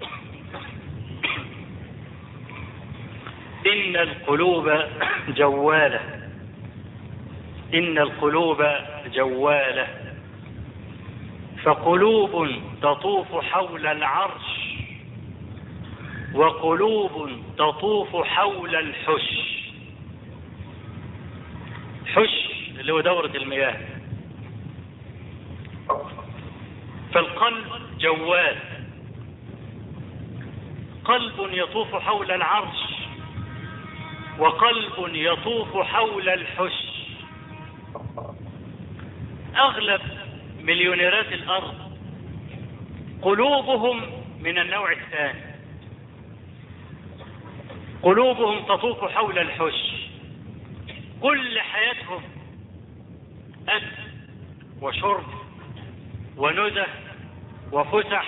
إن القلوب جوالة، إن القلوب جوالة، فقلوب تطوف حول العرش، وقلوب تطوف حول الحش. حش اللي هو دورة المياه. فالقلب جوال، قلب يطوف حول العرش، وقلب يطوف حول الحش. أغلب مليونيرات الأرض قلوبهم من النوع الثاني، قلوبهم تطوف حول الحش. كل حياتهم أكل وشرب ونزه وفسح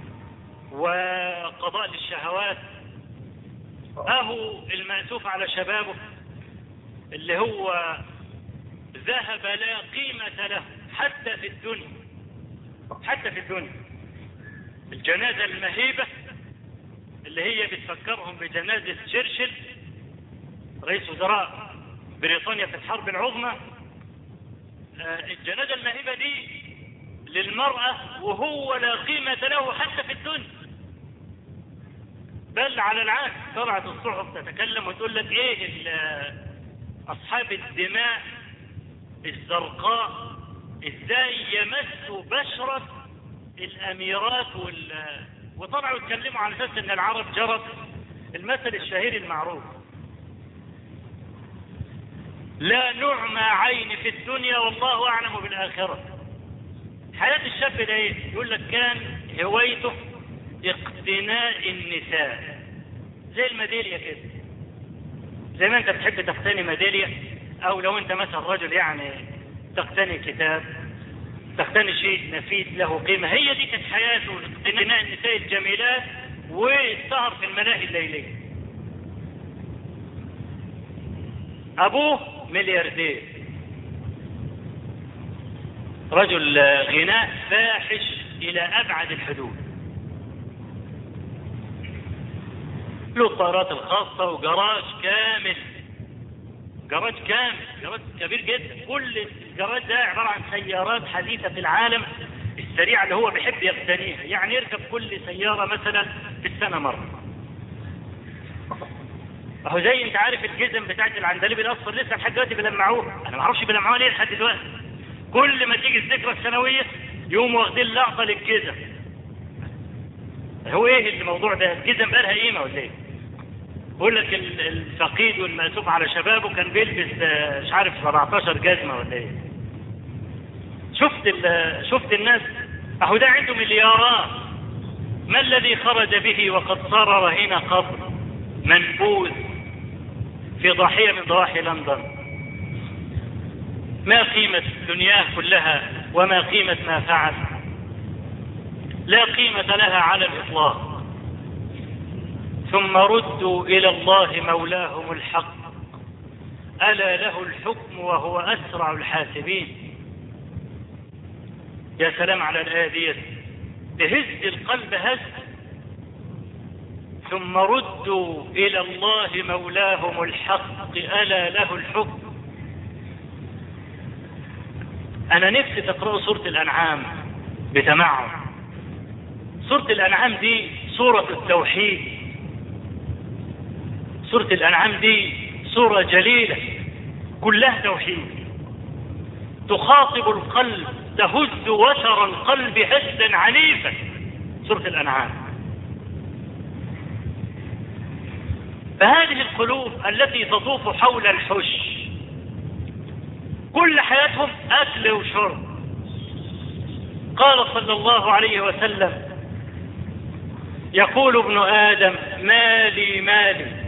وقضاء للشهوات. أهو المأسوف على شبابه اللي هو ذهب لا قيمة له حتى في الدنيا، حتى في الدنيا. الجنازة المهيبة اللي هي بتفكرهم بجنازة تشرشل رئيس وزراء بريطانيا في الحرب العظمى. الجنازة المهيبة دي للمرأة وهو لا قيمة له حتى في الدنيا، بل على العكس طلعت الصحف تتكلم وتقول لك ايه اصحاب الدماء الزرقاء ازاي يمسوا بشرة الاميرات وال وطلعوا يتكلموا على اساس ان العرب جرت المثل الشهير المعروف: لا نعمى عين في الدنيا والله اعلم بالاخره. حياة الشاب ده ايه؟ يقول لك كان هوايته اقتناء النساء زي الميدالية كده، زي ما انت بتحب تقتني ميدالية، او لو انت مثلا رجل يعني تقتني كتاب، تقتني شيء نفيس له قيمة. هي دي كانت حياته، اقتناء النساء الجميلات والسهر في الملاهي الليلية. ابوه ملياردير، رجل غناء فاحش الى ابعد الحدود، له الطائرات الخاصة وجراج كامل، جراج كامل، جراج كبير جدا. كل الجراج ده عبارة عن سيارات حديثة في العالم السريعة اللي هو بيحب يقتنيها، يعني يركب كل سيارة مثلا في السنة مرة. اهو زي انت عارف الجزم بتاعت العندليب الاصفر لسه لحد دلوقتي بيلمعوها، انا ما اعرفش بيلمعوها ليه لحد دلوقتي. كل ما تيجي الذكرى السنوية يقوموا واخدين لقطة للجزم. هو ايه الموضوع ده؟ الجزم بقى لها قيمة ولا ايه؟ بقول لك الفقيد والمأسوف على شبابه كان بيلبس مش عارف سبعتاشر جزمة ولا ايه. شفت شفت الناس اهو ده عنده مليارات، ما الذي خرج به وقد صار رهين قبر منبوذ في ضاحية من ضواحي لندن. ما قيمة دنياه كلها وما قيمة ما فعل؟ لا قيمة لها على الإطلاق. ثم ردوا إلى الله مولاهم الحق ألا له الحكم وهو أسرع الحاسبين. يا سلام على الآية دي، تهز القلب هز. ثم ردوا إلى الله مولاهم الحق ألا له الحكم. أنا نفسي تقرأوا سورة الأنعام بتمعن. سورة الأنعام دي سورة التوحيد. سورة الأنعام دي سورة جليلة كلها توحيد، تخاطب القلب، تهز وتر القلب هزا عنيفا. سورة الأنعام. فهذه القلوب التي تطوف حول الحش كل حياتهم أكل وشرب. قال صلى الله عليه وسلم: يقول ابن آدم مالي مالي،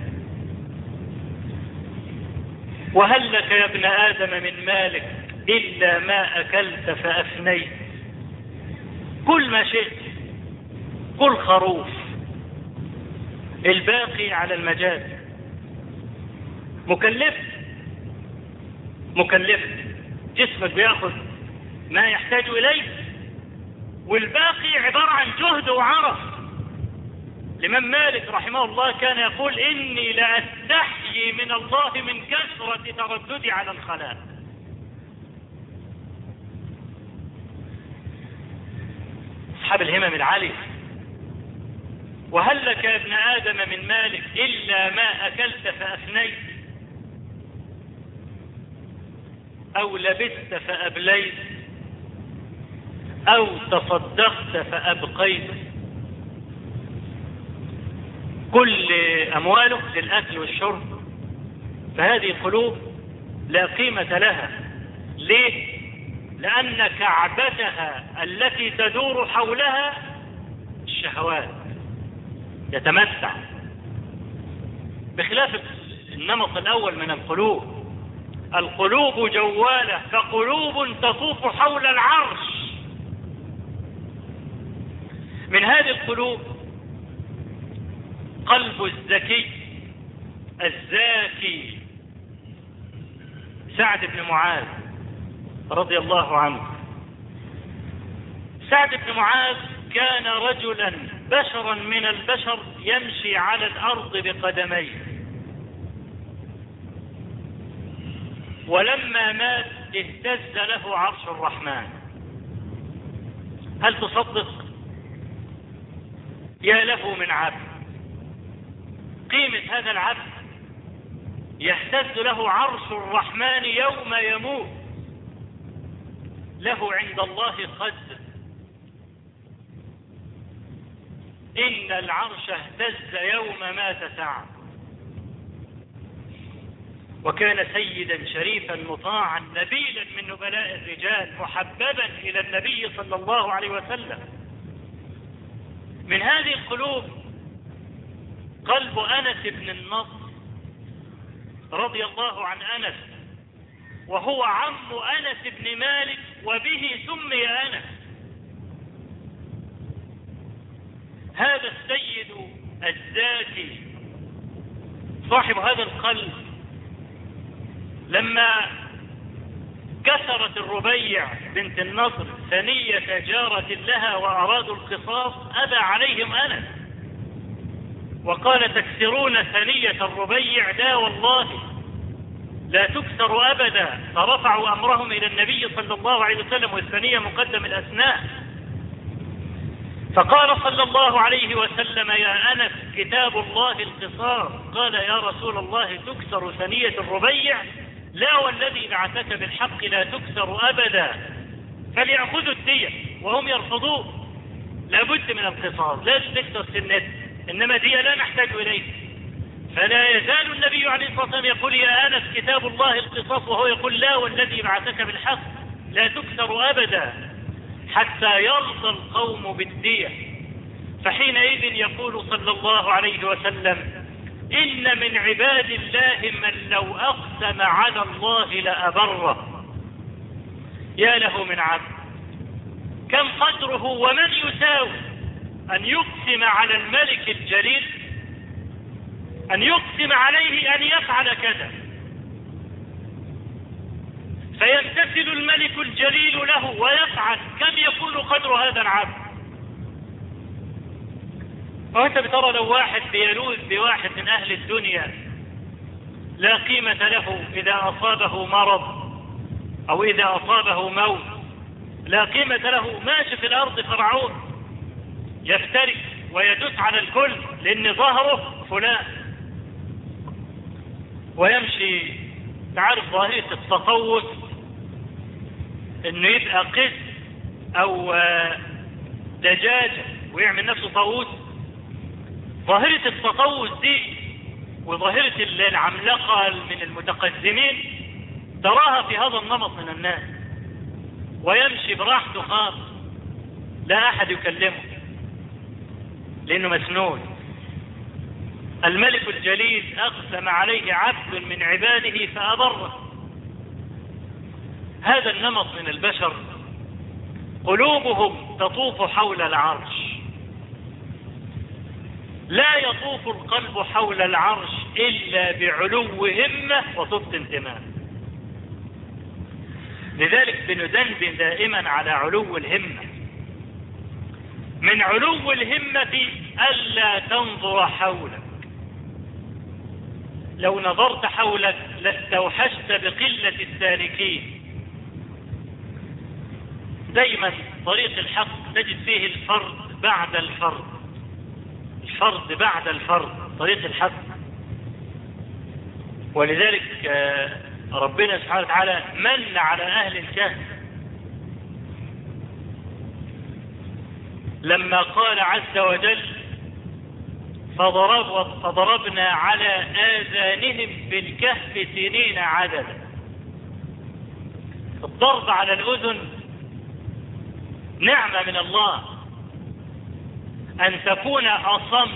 وهل لك يا ابن آدم من مالك إلا ما أكلت فأفنيت. كل ما شئت، كل خروف، الباقي على المجال. مكلف مكلف جسمك بياخذ ما يحتاج إليه، والباقي عبارة عن جهد وعرق. الإمام مالك رحمه الله كان يقول: إني لأستحيي من الله من كثرة ترددي على الخلاء. أصحاب الهمم العالية. وهل لك يا ابن آدم من مالك إلا ما أكلت فأفنيت، أو لبست فأبليت، أو تصدقت فأبقيت. كل أمواله للأكل والشرب. فهذه قلوب لا قيمة لها. ليه؟ لأن كعبتها التي تدور حولها الشهوات، يتمتع. بخلاف النمط الأول من القلوب. القلوب جوالة، فقلوب تطوف حول العرش. من هذه القلوب قلب الذكي الزاكي سعد بن معاذ رضي الله عنه. سعد بن معاذ كان رجلا بشرا من البشر يمشي على الأرض بقدميه، ولما مات اهتز له عرش الرحمن. هل تصدق؟ يا له من عبد، قيمة هذا العبد يهتز له عرش الرحمن يوم يموت، له عند الله قدر. إن العرش اهتز يوم مات سعد. وكان سيدا شريفا مطاعا نبيلا من نبلاء الرجال، محببا إلى النبي صلى الله عليه وسلم. من هذه القلوب قلب أنس بن النضر رضي الله عن أنس، وهو عم أنس بن مالك وبه سمي أنس. هذا السيد الذاتي صاحب هذا القلب لما كسرت الربيع بنت النضر ثنية جارة لها وأرادوا القصاص أبى عليهم أنس وقال: تكسرون ثنية الربيع؟ لا والله لا تكسر أبدا. فرفعوا أمرهم إلى النبي صلى الله عليه وسلم، والثنية مقدم الأسنان. فقال صلى الله عليه وسلم: يا أنس كتاب الله القصاص. قال: يا رسول الله تكسر ثنية الربيع؟ لا والذي بعثك بالحق لا تكسر أبدا. فليأخذوا الدية وهم يرفضون، لابد من القصاص، لا تكسر سنته، إنما دية لا نحتاج إليه. فلا يزال النبي عليه الصلاة والسلام يقول: يا أنس كتاب الله القصاص، وهو يقول: لا والذي بعثك بالحق لا تكسر أبدا، حتى يرضى القوم بالدية. فحينئذ يقول صلى الله عليه وسلم: إن من عباد الله من لو أقسم على الله لأبره. يا له من عبد كم قدره ومن يساوي أن يقسم على الملك الجليل، أن يقسم عليه أن يفعل كذا فيمتثل الملك الجليل له ويفعل. كم يكون قدر هذا العبد؟ وانت بترى لو واحد بيلوذ بواحد من أهل الدنيا لا قيمة له إذا أصابه مرض أو إذا أصابه موت، لا قيمة له، ماشي في الأرض فرعون يفترك ويدس على الكل لأن ظهره فلان، ويمشي. تعرف ظاهرة التطوس انه يبقى قس او دجاجة ويعمل نفسه طاووس. ظاهرة التطوس دي وظاهرة العملاقة من المتقدمين تراها في هذا النمط من الناس، ويمشي براحته خالص لا احد يكلمه لانه مسنون. الملك الجليل اقسم عليه عبد من عباده فابره. هذا النمط من البشر قلوبهم تطوف حول العرش، لا يطوف القلب حول العرش إلا بعلو همة وصدق انتماء. لذلك بندندن دائما على علو الهمة. من علو الهمة ألا تنظر حولك. لو نظرت حولك لاستوحشت بقلة السالكين. دايما طريق الحق تجد فيه الفرد بعد الفرد، الفرد بعد الفرد، طريق الحق. ولذلك ربنا سبحانه وتعالى من على أهل الكهف لما قال عز وجل: فضرب فضربنا على آذانهم في الكهف سنين عددا. الضرب على الأذن نعمة من الله، أن تكون أصم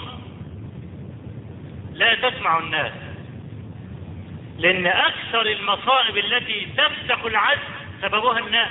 لا تسمع الناس، لأن أكثر المصائب التي تفتح العجز سببها الناس.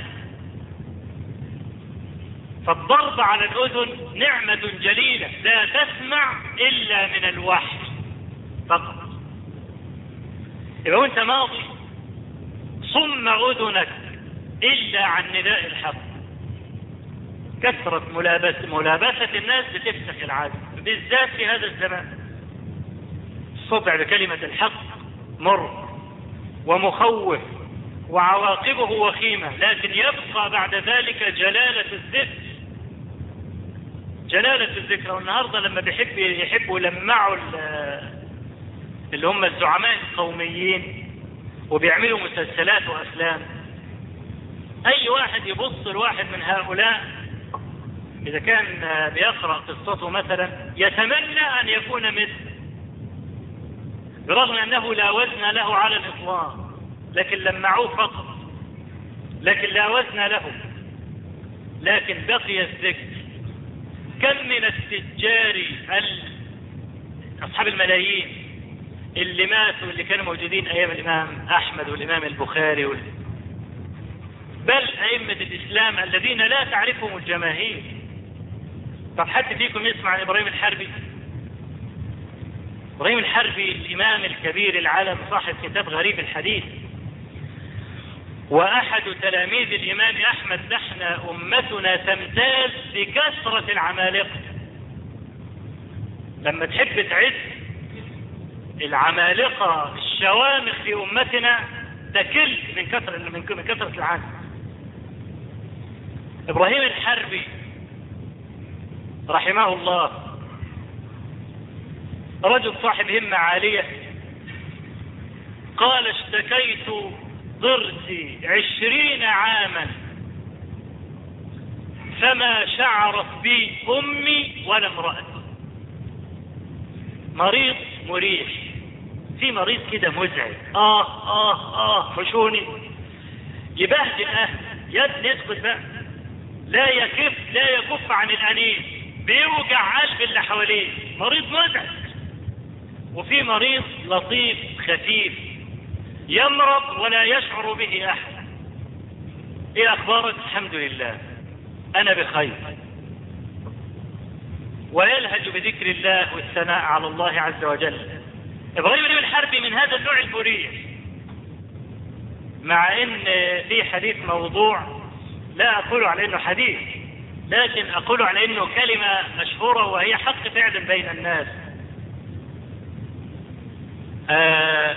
فالضرب على الأذن نعمة جليلة لا تسمع إلا من الوحي فقط. يبقى وانت ماضي صم أذنك إلا عن نداء الحق. كثرة ملابسة, ملابسة الناس بتفتح العالم، بالذات في هذا الزمان. الصدع بكلمة الحق مر ومخوف وعواقبه وخيمة، لكن يبقى بعد ذلك جلالة الذكر. جلالة الذكر. والنهاردة لما بيحب يحبوا يلمعوا اللي هم الزعماء القوميين وبيعملوا مسلسلات وأفلام، أي واحد يبص لواحد من هؤلاء إذا كان بيقرأ قصته مثلا يتمنى أن يكون مثل، برغم أنه لا وزن له على الإطلاق، لكن لمعوه فقط، لكن لا وزن له. لكن بقي الذكر. كم من التجار أصحاب الملايين اللي ماتوا اللي كانوا موجودين أيام الإمام أحمد والإمام البخاري وال... بل أئمة الإسلام الذين لا تعرفهم الجماهير. طب حد فيكم يسمع عن إبراهيم الحربي؟ إبراهيم الحربي الإمام الكبير العالم صاحب كتاب غريب الحديث، وأحد تلاميذ الإمام أحمد. نحن أمتنا تمتاز بكثرة العمالقة. لما تحب تعد العمالقة الشوامخ في أمتنا تكل من كثرة من كثرة العدد. إبراهيم الحربي رحمه الله رجل صاحب همة عالية. قال: اشتكيت ضرسي عشرين عاما فما شعرت بي أمي ولا امرأتي. مريض مريح، في مريض كده مزعج، آه آه آه خشوني، يبهدل أهل. يا ابني اسكت بقى، لا يكف لا يكف عن الأنين، بيوجع قلب اللي حواليه. مريض مزعج. وفي مريض لطيف خفيف يمرض ولا يشعر به أحد. إيه أخبارك؟ الحمد لله أنا بخير. ويلهج بذكر الله والثناء على الله عز وجل. إبراهيم بن الحربي من هذا النوع المريح، مع إن في حديث موضوع لا أقول على إنه حديث، لكن أقول على إنه كلمة مشهورة وهي حق فعل بين الناس. آه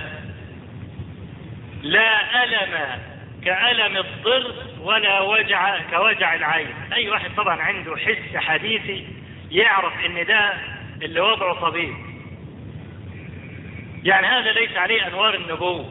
لا ألم كألم الضرس ولا وجع كوجع العين. أي واحد طبعا عنده حس حديثي يعرف إن ده اللي وضعه طبيب. يعني هذا ليس عليه أنوار النبوة.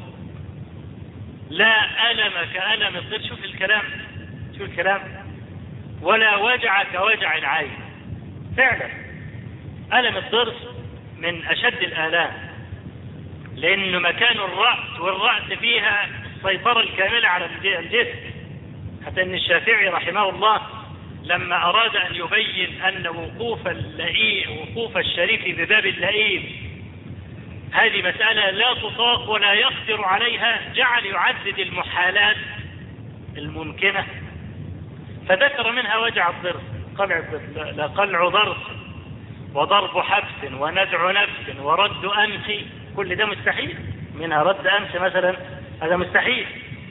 لا ألم كألم الضرس. شوف الكلام، شوف الكلام. ولا وجع كوجع العين. فعلا ألم الضرس من أشد الآلام، لأنه مكان الرأس، والرأس فيها السيطرة الكاملة على الجسم. حتى أن الشافعي رحمه الله لما أراد أن يبين أن وقوف اللئيم وقوف الشريف بباب اللئيم هذه مسألة لا تطاق ولا يقدر عليها، جعل يعدد المحالات الممكنة، فذكر منها وجع الضرس، قلع الضرس، لا قلع ضرس وضرب حبس ونزع نفس ورد أنف، كل ده مستحيل. منها رد أنف مثلا، هذا مستحيل.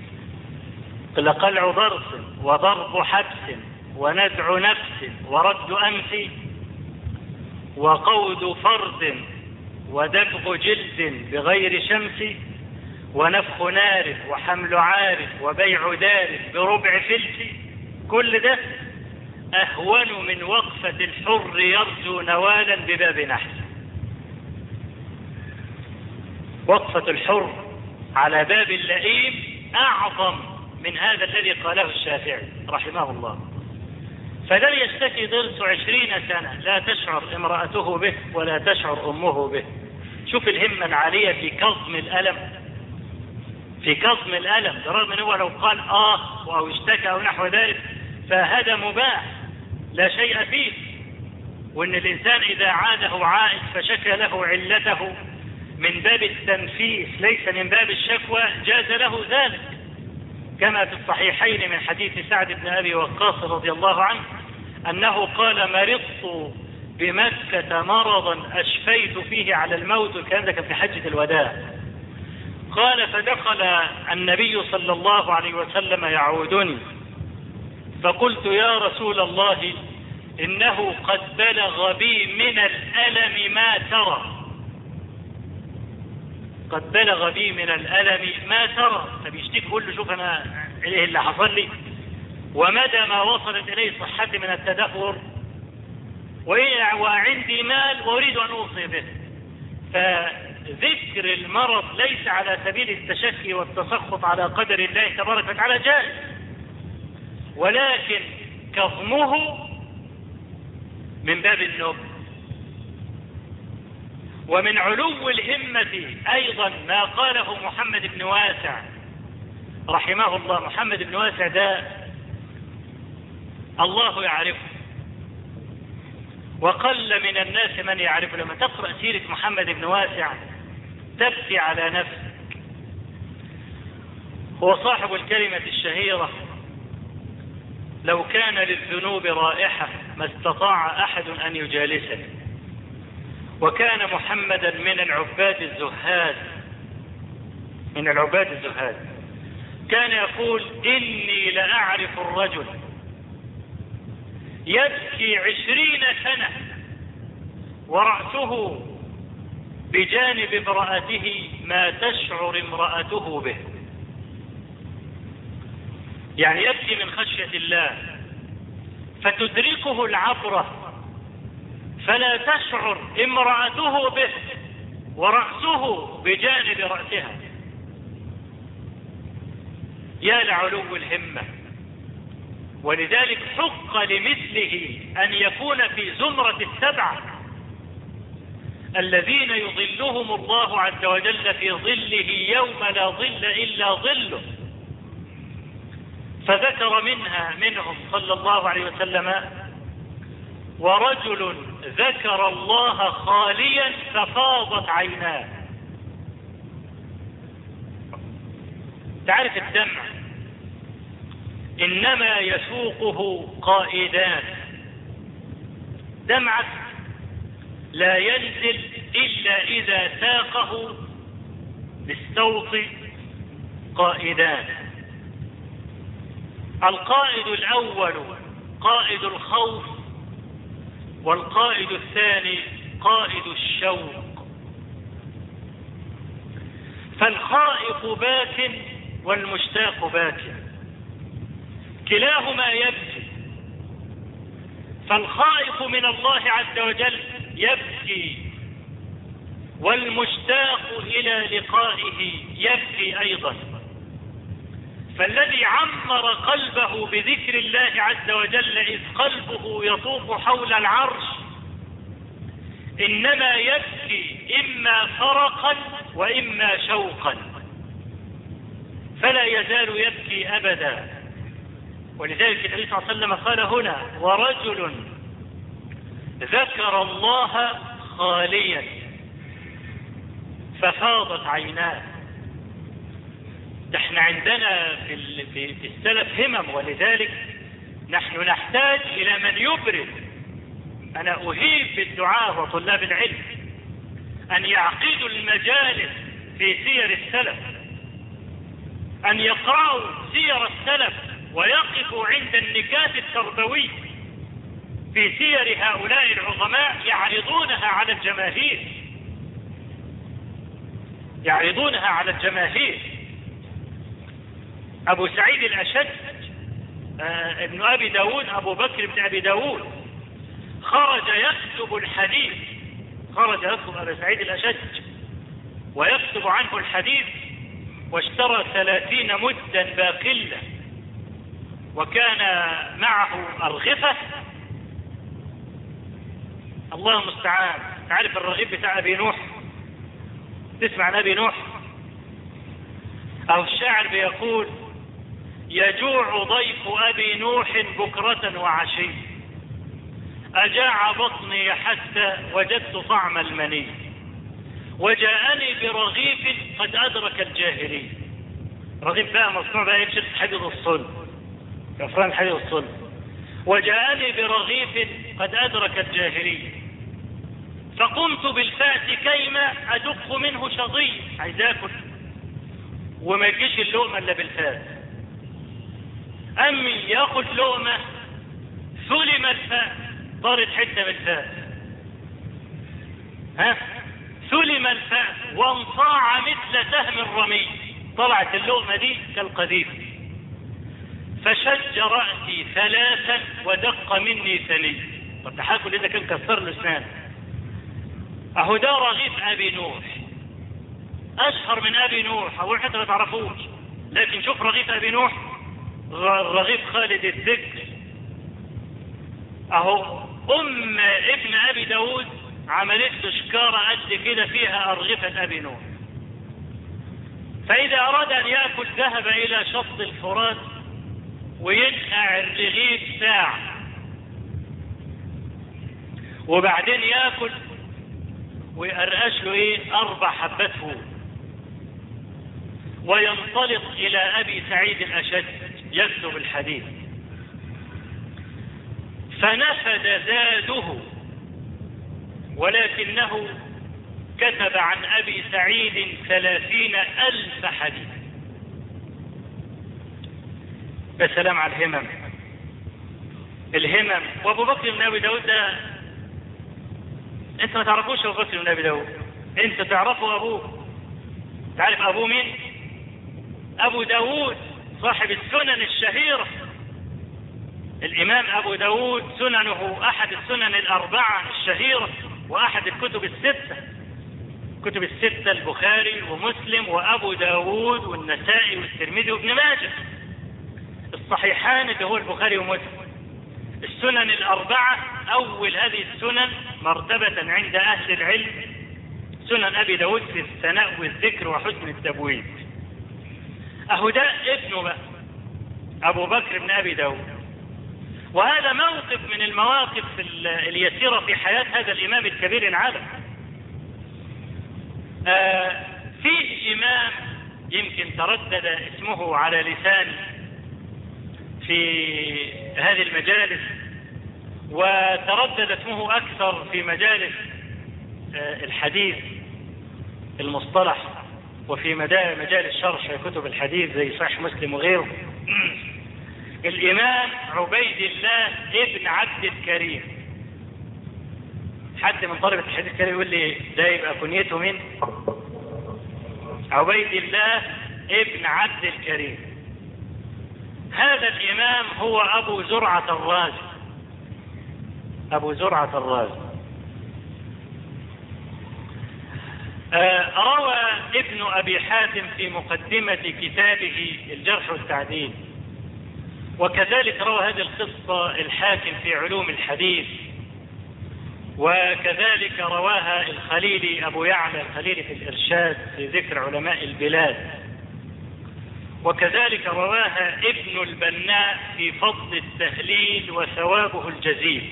لقلع ضرس وضرب حبس ونزع نفس ورد أنف وقود فرد ودبغ جلد بغير شمس ونفخ نار وحمل عار وبيع دار بربع فلس. كل ده أهون من وقفة الحر يرجو نوالا بباب نحس. وقفة الحر على باب اللئيم أعظم من هذا الذي قاله الشافعي رحمه الله. فلن يشتكي ضرس عشرين سنة لا تشعر امرأته به ولا تشعر أمه به. شوف الهمة العالية في كظم الألم، في كظم الألم، برغم أنه لو قال آه أو اشتكى أو نحو ذلك فهذا مباح لا شيء فيه. وأن الإنسان إذا عاده عائد فشكى له علته من باب التنفيس ليس من باب الشكوى جاز له ذلك، كما في الصحيحين من حديث سعد بن أبي وقاص رضي الله عنه أنه قال: مرضت بمكة مرضا أشفيت فيه على الموت. الكلام ده كان في حجة الوداع. قال فدخل النبي صلى الله عليه وسلم يعودني، فقلت يا رسول الله إنه قد بلغ بي من الألم ما ترى، قد بلغ بي من الألم ما ترى. فبيشتكي يقول له شوف أنا إيه اللي حصل لي ومدى ما وصلت إليه صحتي من التدهور، وعندي مال وأريد أن أوصي به. فذكر المرض ليس على سبيل التشكي والتسخط على قدر الله تبارك وتعالى جائز، ولكن كظمه من باب النبل. ومن علو الهمة أيضا ما قاله محمد بن واسع رحمه الله. محمد بن واسع ده الله يعرفه وقل من الناس من يعرفه. لما تقرأ سيرة محمد بن واسع تبكي على نفسك. هو صاحب الكلمة الشهيرة لو كان للذنوب رائحة ما استطاع أحد أن يجالسه. وكان محمدا من العباد الزهاد، من العباد الزهاد. كان يقول إني لأعرف الرجل يبكي عشرين سنة ورأسه بجانب امرأته ما تشعر امرأته به، يعني يبكي من خشية الله فتدركه العبرة فلا تشعر امرأته به ورأسه بجانب رأسها. يا لعلو الهمة. ولذلك حق لمثله أن يكون في زمرة السبعة الذين يظلهم الله عز وجل في ظله يوم لا ظل إلا ظله. فذكر منها منهم صلى الله عليه وسلم ورجل ذكر الله خاليا ففاضت عيناه. تعرف الدمع إنما يسوقه قائدان. دمعك لا ينزل إلا إذا ساقه بالصوت قائدان. القائد الأول قائد الخوف، والقائد الثاني قائد الشوق. فالخائف باك والمشتاق باك، كلاهما يبكي. فالخائف من الله عز وجل يبكي، والمشتاق إلى لقائه يبكي أيضا. فالذي عمر قلبه بذكر الله عز وجل إذ قلبه يطوف حول العرش إنما يبكي إما فرقا وإما شوقا، فلا يزال يبكي أبدا. ولذلك النبي صلى الله عليه وسلم قال هنا ورجل ذكر الله خاليا ففاضت عيناه. نحن عندنا في في السلف همم، ولذلك نحن نحتاج إلى من يبرز. أنا أهيب بالدعاء وطلاب العلم أن يعقدوا المجالس في سير السلف، أن يقرأوا سير السلف ويقفوا عند النكات التربوي في سير هؤلاء العظماء يعرضونها على الجماهير، يعرضونها على الجماهير. أبو سعيد الأشج آه ابن أبي داود، أبو بكر بن أبي داود، خرج يكتب الحديث، خرج يكتب أبو سعيد الأشج ويكتب عنه الحديث، واشترى ثلاثين مدا باقلة، وكان معه أرغفة. الله المستعان. تعرف الرغيف بتاع أبي نوح؟ تسمع عن أبي نوح؟ أو الشاعر بيقول يجوع ضيف أبي نوح بكرة وعشي، أجاع بطني حتى وجدت طعم المني، وجاءني برغيف قد أدرك الجاهلي. رغيف بقى مصنوع بقى يمشي حديد الصلب، كفران حديد الصلب. وجاءني برغيف قد أدرك الجاهلي، فقمت بالفأس كيما أدق منه شظي، عايز آكل. وما يجيش اللقمة الا بالفاء. أمي ياخد لقمة سلم الفاء، طارت حتة من الفاء، ها سلم الفاء وانصاع مثل سهم الرمي، طلعت اللقمة دي كالقذيف. فشج رأسي ثلاثا ودق مني ثني. طب تحاكل إذا كان كسر له اسنان. أهو ده رغيف أبي نوح، أشهر من أبي نوح، أقول حتى ما تعرفوش، لكن شوف رغيف أبي نوح، رغيف خالد الذكر. أهو أم ابن أبي داود عملت له شكارة قد كده فيها أرغفة أبي نوح. فإذا أراد أن يأكل ذهب إلى شط الفرات وينقع الرغيف ساعة، وبعدين يأكل ويقرقش له إيه أربع حبات فول، وينطلق إلى أبي سعيد الأشد يكتب الحديث. فنفد زاده، ولكنه كتب عن أبي سعيد ثلاثين ألف حديث. السلام على الهمم. الهمم. وابو بكر بن ابي داود ده انت ما تعرفوش ابو بكر بن ابي داود، انت تعرفه ابوه. تعرف ابوه مين؟ ابو داود صاحب السنن الشهيرة، الامام ابو داود سننه احد السنن الاربعة الشهيرة واحد الكتب الستة، كتب الستة البخاري ومسلم وابو داود والنسائي والترمذي وابن ماجه، الصحيحان اللي هو البخاري ومسلم. السنن الاربعة اول هذه السنن مرتبة عند اهل العلم سنن ابي داود في الثناء والذكر وحسن التبويب. اهو ده ابنه بقى ابو بكر بن ابي داود. وهذا موقف من المواقف اليسيرة في حياة هذا الامام الكبير العالم. آه فيه امام يمكن تردد اسمه على لساني في هذه المجالس، وتردد اسمه اكثر في مجالس آه الحديث المصطلح وفي مجال الشرح كتب الحديث زي صحيح مسلم وغيره. الامام عبيد الله ابن عبد الكريم. حد من طلبة الحديث كان يقول لي ده يبقى كنيته مين؟ عبيد الله ابن عبد الكريم. هذا الامام هو ابو زرعة الرازي. ابو زرعة الرازي آه روى ابن ابي حاتم في مقدمة كتابه الجرح والتعديل، وكذلك روى هذه القصة الحاكم في علوم الحديث، وكذلك رواها الخليلي ابو يعلى الخليلي في الارشاد في ذكر علماء البلاد، وكذلك رواها ابن البناء في فضل التهليل وثوابه الجزيل.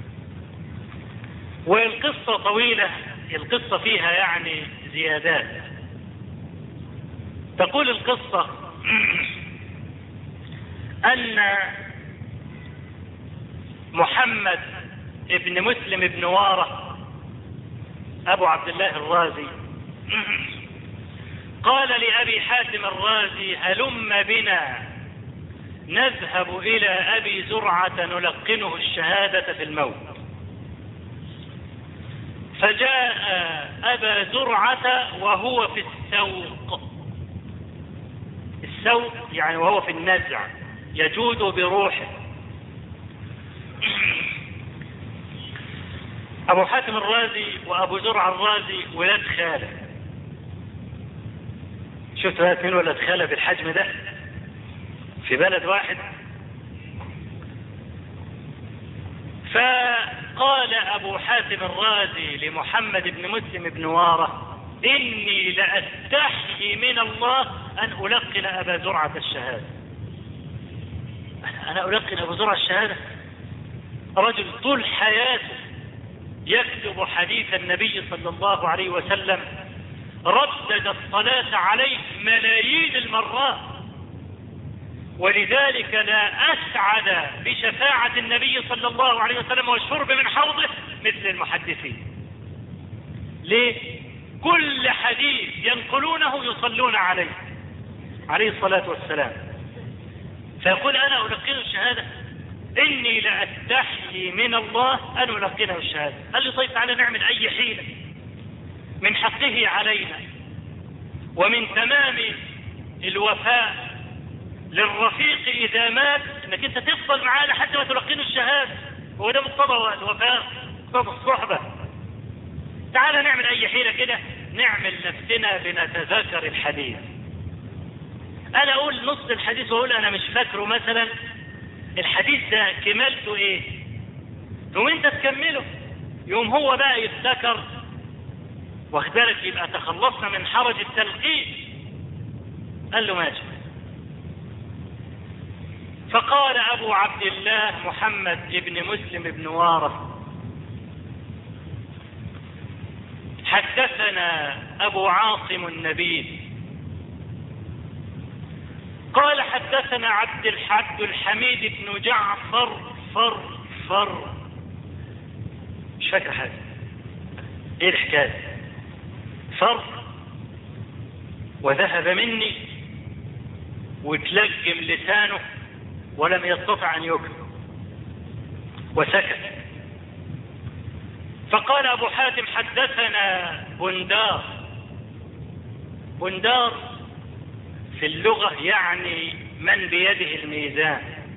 والقصة طويلة، القصة فيها يعني زيادات. تقول القصة أن محمد ابن مسلم ابن وارة أبو عبد الله الرازي قال لأبي حاتم الرازي هلم بنا نذهب إلى أبي زرعة نلقنه الشهادة في الموت. فجاء أبا زرعة وهو في السوق. السوق يعني وهو في النزع يجود بروحه. أبو حاتم الرازي وأبو زرعة الرازي ولاد خالة. شفتوا هات مين ولاد خالة بالحجم ده في بلد واحد؟ فقال أبو حاتم الرازي لمحمد بن مسلم بن وارة إني لأستحي من الله أن ألقن أبا زرعة الشهادة. أنا ألقن أبو زرعة الشهادة؟ رجل طول حياته يكتب حديث النبي صلى الله عليه وسلم، ردد الصلاة عليه ملايين المرات، ولذلك لا أسعد بشفاعة النبي صلى الله عليه وسلم والشرب من حوضه مثل المحدثين. ليه؟ كل حديث ينقلونه يصلون عليه، عليه الصلاة والسلام، فيقول أنا ألقنه الشهادة، إني لأستحيي من الله أن ألقنه الشهادة. قال لي طيب تعالى نعمل أي حيلة من حقه علينا ومن تمام الوفاء للرفيق إذا مات إنك أنت تفضل معاه لحد ما تلقنه الشهادة، هو ده مقتضى الوفاء، مقتضى الصحبة. تعالى نعمل أي حيلة كده، نعمل نفسنا بنتذاكر الحديث. أنا أقول نص الحديث وأقول أنا مش فاكره مثلا، الحديث ده كمالته إيه؟ يوم أنت تكمله، يوم هو بقى يفتكر، واخد بالك، يبقى تخلصنا من حرج التلقين. قال له ماشي. فقال أبو عبد الله محمد بن مسلم بن وارث حدثنا أبو عاصم النبيل قال حدثنا عبد الحد الحميد بن جعفر فر فر مش فاكر حاجة، ايه الحكاية؟ فر وذهب مني وتلجم لسانه ولم يستطع أن يكمل وسكت. فقال أبو حاتم حدثنا بندار. بندار في اللغة يعني من بيده الميزان.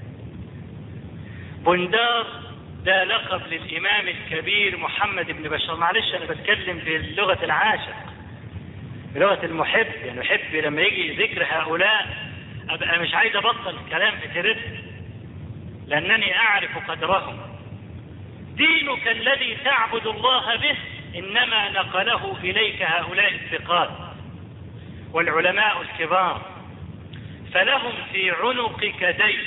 بندار ده لقب للإمام الكبير محمد بن بشار. معلش أنا بتكلم في لغة العاشق، بلغة المحب، يعني محب لما يجي ذكر هؤلاء أبقى مش عايز أبطل كلام في ترد، لأنني أعرف قدرهم. دينك الذي تعبد الله به إنما نقله إليك هؤلاء الثقات والعلماء الكبار، فلهم في عنقك دين،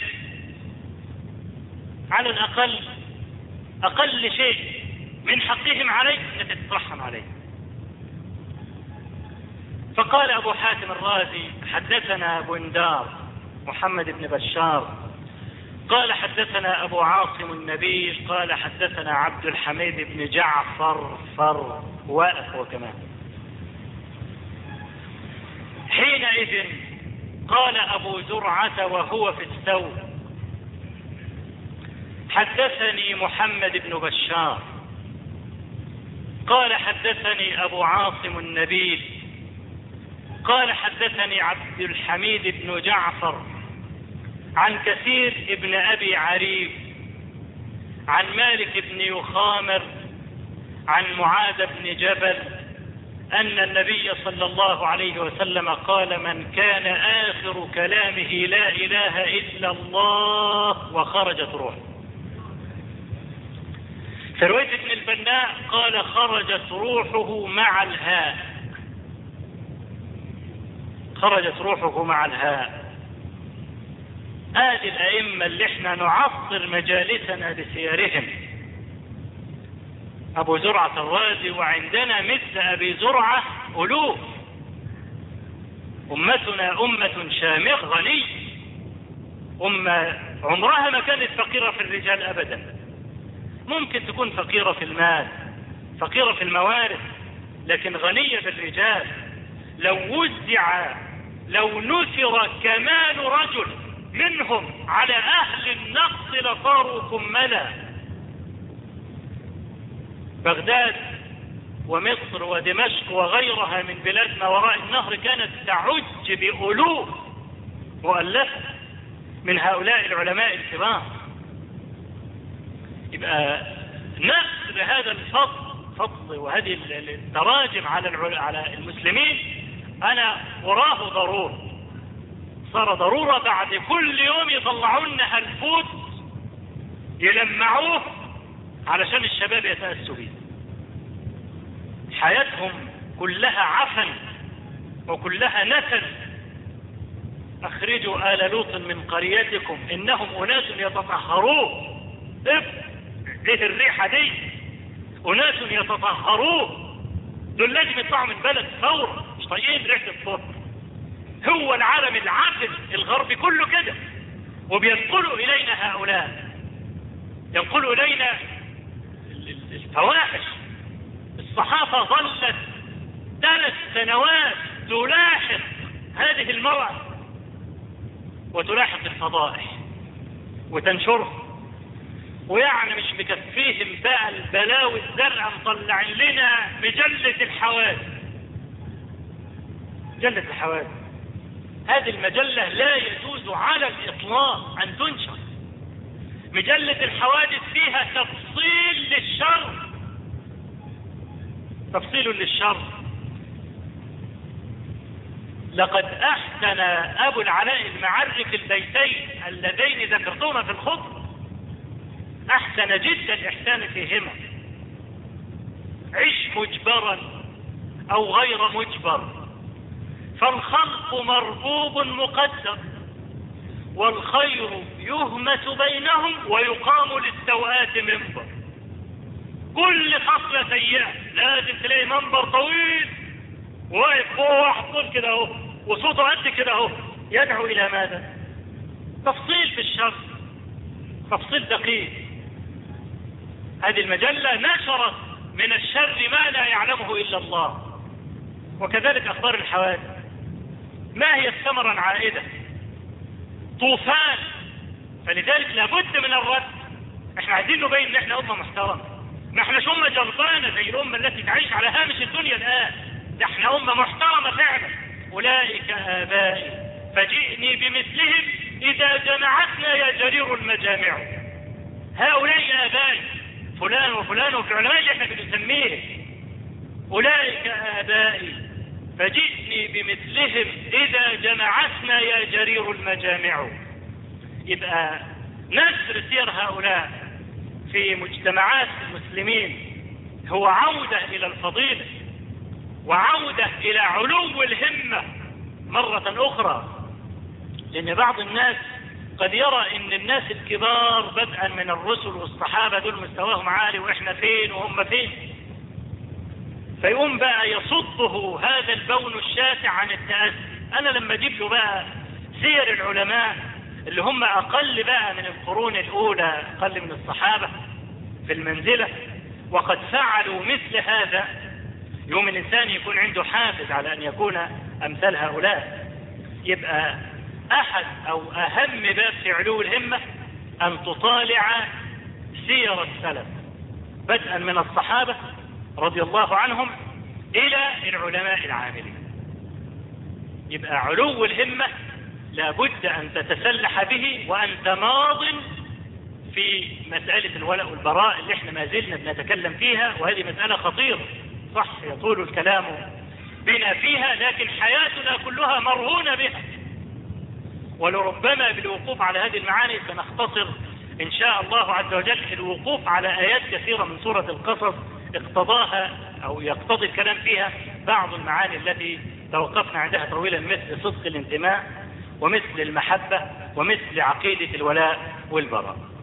على الأقل أقل شيء من حقهم عليك أن تترحم عليه. فقال أبو حاتم الرازي حدثنا بندار محمد بن بشار قال حدثنا أبو عاصم النبيل قال حدثنا عبد الحميد بن جعفر فر واقف وكمان. حينئذ قال أبو زرعة وهو في الثوب حدثني محمد بن بشار قال حدثني أبو عاصم النبيل قال حدثني عبد الحميد بن جعفر عن كثير ابن أبي عريب عن مالك بن يخامر عن معاذ بن جبل أن النبي صلى الله عليه وسلم قال من كان آخر كلامه لا إله إلا الله وخرجت روحه. في رواية ابن البناء قال خرجت روحه مع الهاء، خرجت روحه مع الهاء. هذه الأئمة اللي احنا نعصر مجالسنا بسيرهم، أبو زرعة الرازي، وعندنا مثل أبي زرعة ألوف. أمتنا أمة شامخ غني، أمة عمرها ما كانت فقيرة في الرجال أبدا. ممكن تكون فقيرة في المال، فقيرة في الموارد، لكن غنية بالرجال. لو وزع لو نثر كمال رجل منهم على أهل النقص لصاروا كملا. بغداد ومصر ودمشق وغيرها من بلاد ما وراء النهر كانت تعج بألوف مؤلفة من هؤلاء العلماء الكبار. يبقى نفس هذا الفضل فضل وهذه التراجم على على المسلمين أنا أراه ضرورة، صار ضرورة بعد كل يوم يطلعون هالفوت يلمعوه علشان الشباب يتأسوا به. حياتهم كلها عفن وكلها نتن. أخرجوا آل لوط من قريتكم إنهم أناس يتطهرون. ايه الريحة دي؟ أناس يتطهرون، دول لازم يطلعوا من بلد فورا، مش طايقين ريحة الطهر. هو العالم العافن الغربي كله كده، وبينقلوا إلينا هؤلاء، ينقلوا إلينا الفواحش. الصحافة ظلت ثلاث سنوات تلاحق هذه المرأة وتلاحق الفضائح وتنشره، ويعني مش مكفيهم بقى البلاوي الزرقاء مطلع لنا مجلة الحوادث. مجلة الحوادث هذه المجلة لا يجوز على الإطلاق أن تنشر. مجلة الحوادث فيها تفصيل للشر، تفصيل للشر. لقد أحسن أبو العلاء المعري في البيتين اللذين ذكرتهما في الخطبة، أحسن جدا الإحسان فيهما. عش مجبرا أو غير مجبر، فالخلق مربوب مقدر، والخير يهمس بينهم ويقام للسوءات منبر. كل خصلة سيئة لازم تلاقي منبر طويل واقف فوق واحد طول كده اهو وصوته قد كده اهو، يدعو الى ماذا؟ تفصيل في الشر، تفصيل دقيق. هذه المجلة نشرت من الشر ما لا يعلمه الا الله. وكذلك اخبار الحوادث، ما هي الثمرة العائدة؟ طوفان. فلذلك لابد من الرد. احنا عايزين نبين ان احنا امة محترمة، ما احناش امة جربانة زي الامة التي تعيش على هامش الدنيا الان، ده احنا امة محترمة فعلا. اولئك ابائي فجئني بمثلهم اذا جمعتنا يا جرير المجامع. هؤلاء ابائي فلان وفلان وفي العلماء اللي احنا بنسميه. اولئك ابائي فجئني بمثلهم اذا جمعتنا يا جرير المجامع. يبقى نشر سير هؤلاء في مجتمعات المسلمين هو عودة الى الفضيلة وعودة الى علو الهمة مرة اخرى. لان بعض الناس قد يرى ان الناس الكبار بدءا من الرسل والصحابة دول مستواهم عالي واحنا فين وهم فين، فيقوم بقى يصده هذا البون الشاسع عن التأسي. انا لما اجيب له بقى سير العلماء اللي هم اقل بقى من القرون الاولى، اقل من الصحابة في المنزلة، وقد فعلوا مثل هذا، يوم الانسان يكون عنده حافز على ان يكون امثال هؤلاء. يبقى احد او اهم باب في علو الهمة ان تطالع سير السلف بدءا من الصحابة رضي الله عنهم الى العلماء العاملين. يبقى علو الهمة لابد ان تتسلح به وانت ماض في مسألة الولاء والبراء اللي احنا ما زلنا بنتكلم فيها، وهذه مسألة خطيرة صح يطول الكلام بنا فيها، لكن حياتنا كلها مرهونة بها. ولربما بالوقوف على هذه المعاني سنختصر ان شاء الله عز وجل الوقوف على ايات كثيرة من سورة القصص اقتضاها او يقتضي الكلام فيها بعض المعاني التي توقفنا عندها طويلا، مثل صدق الانتماء ومثل المحبة ومثل عقيدة الولاء والبراء.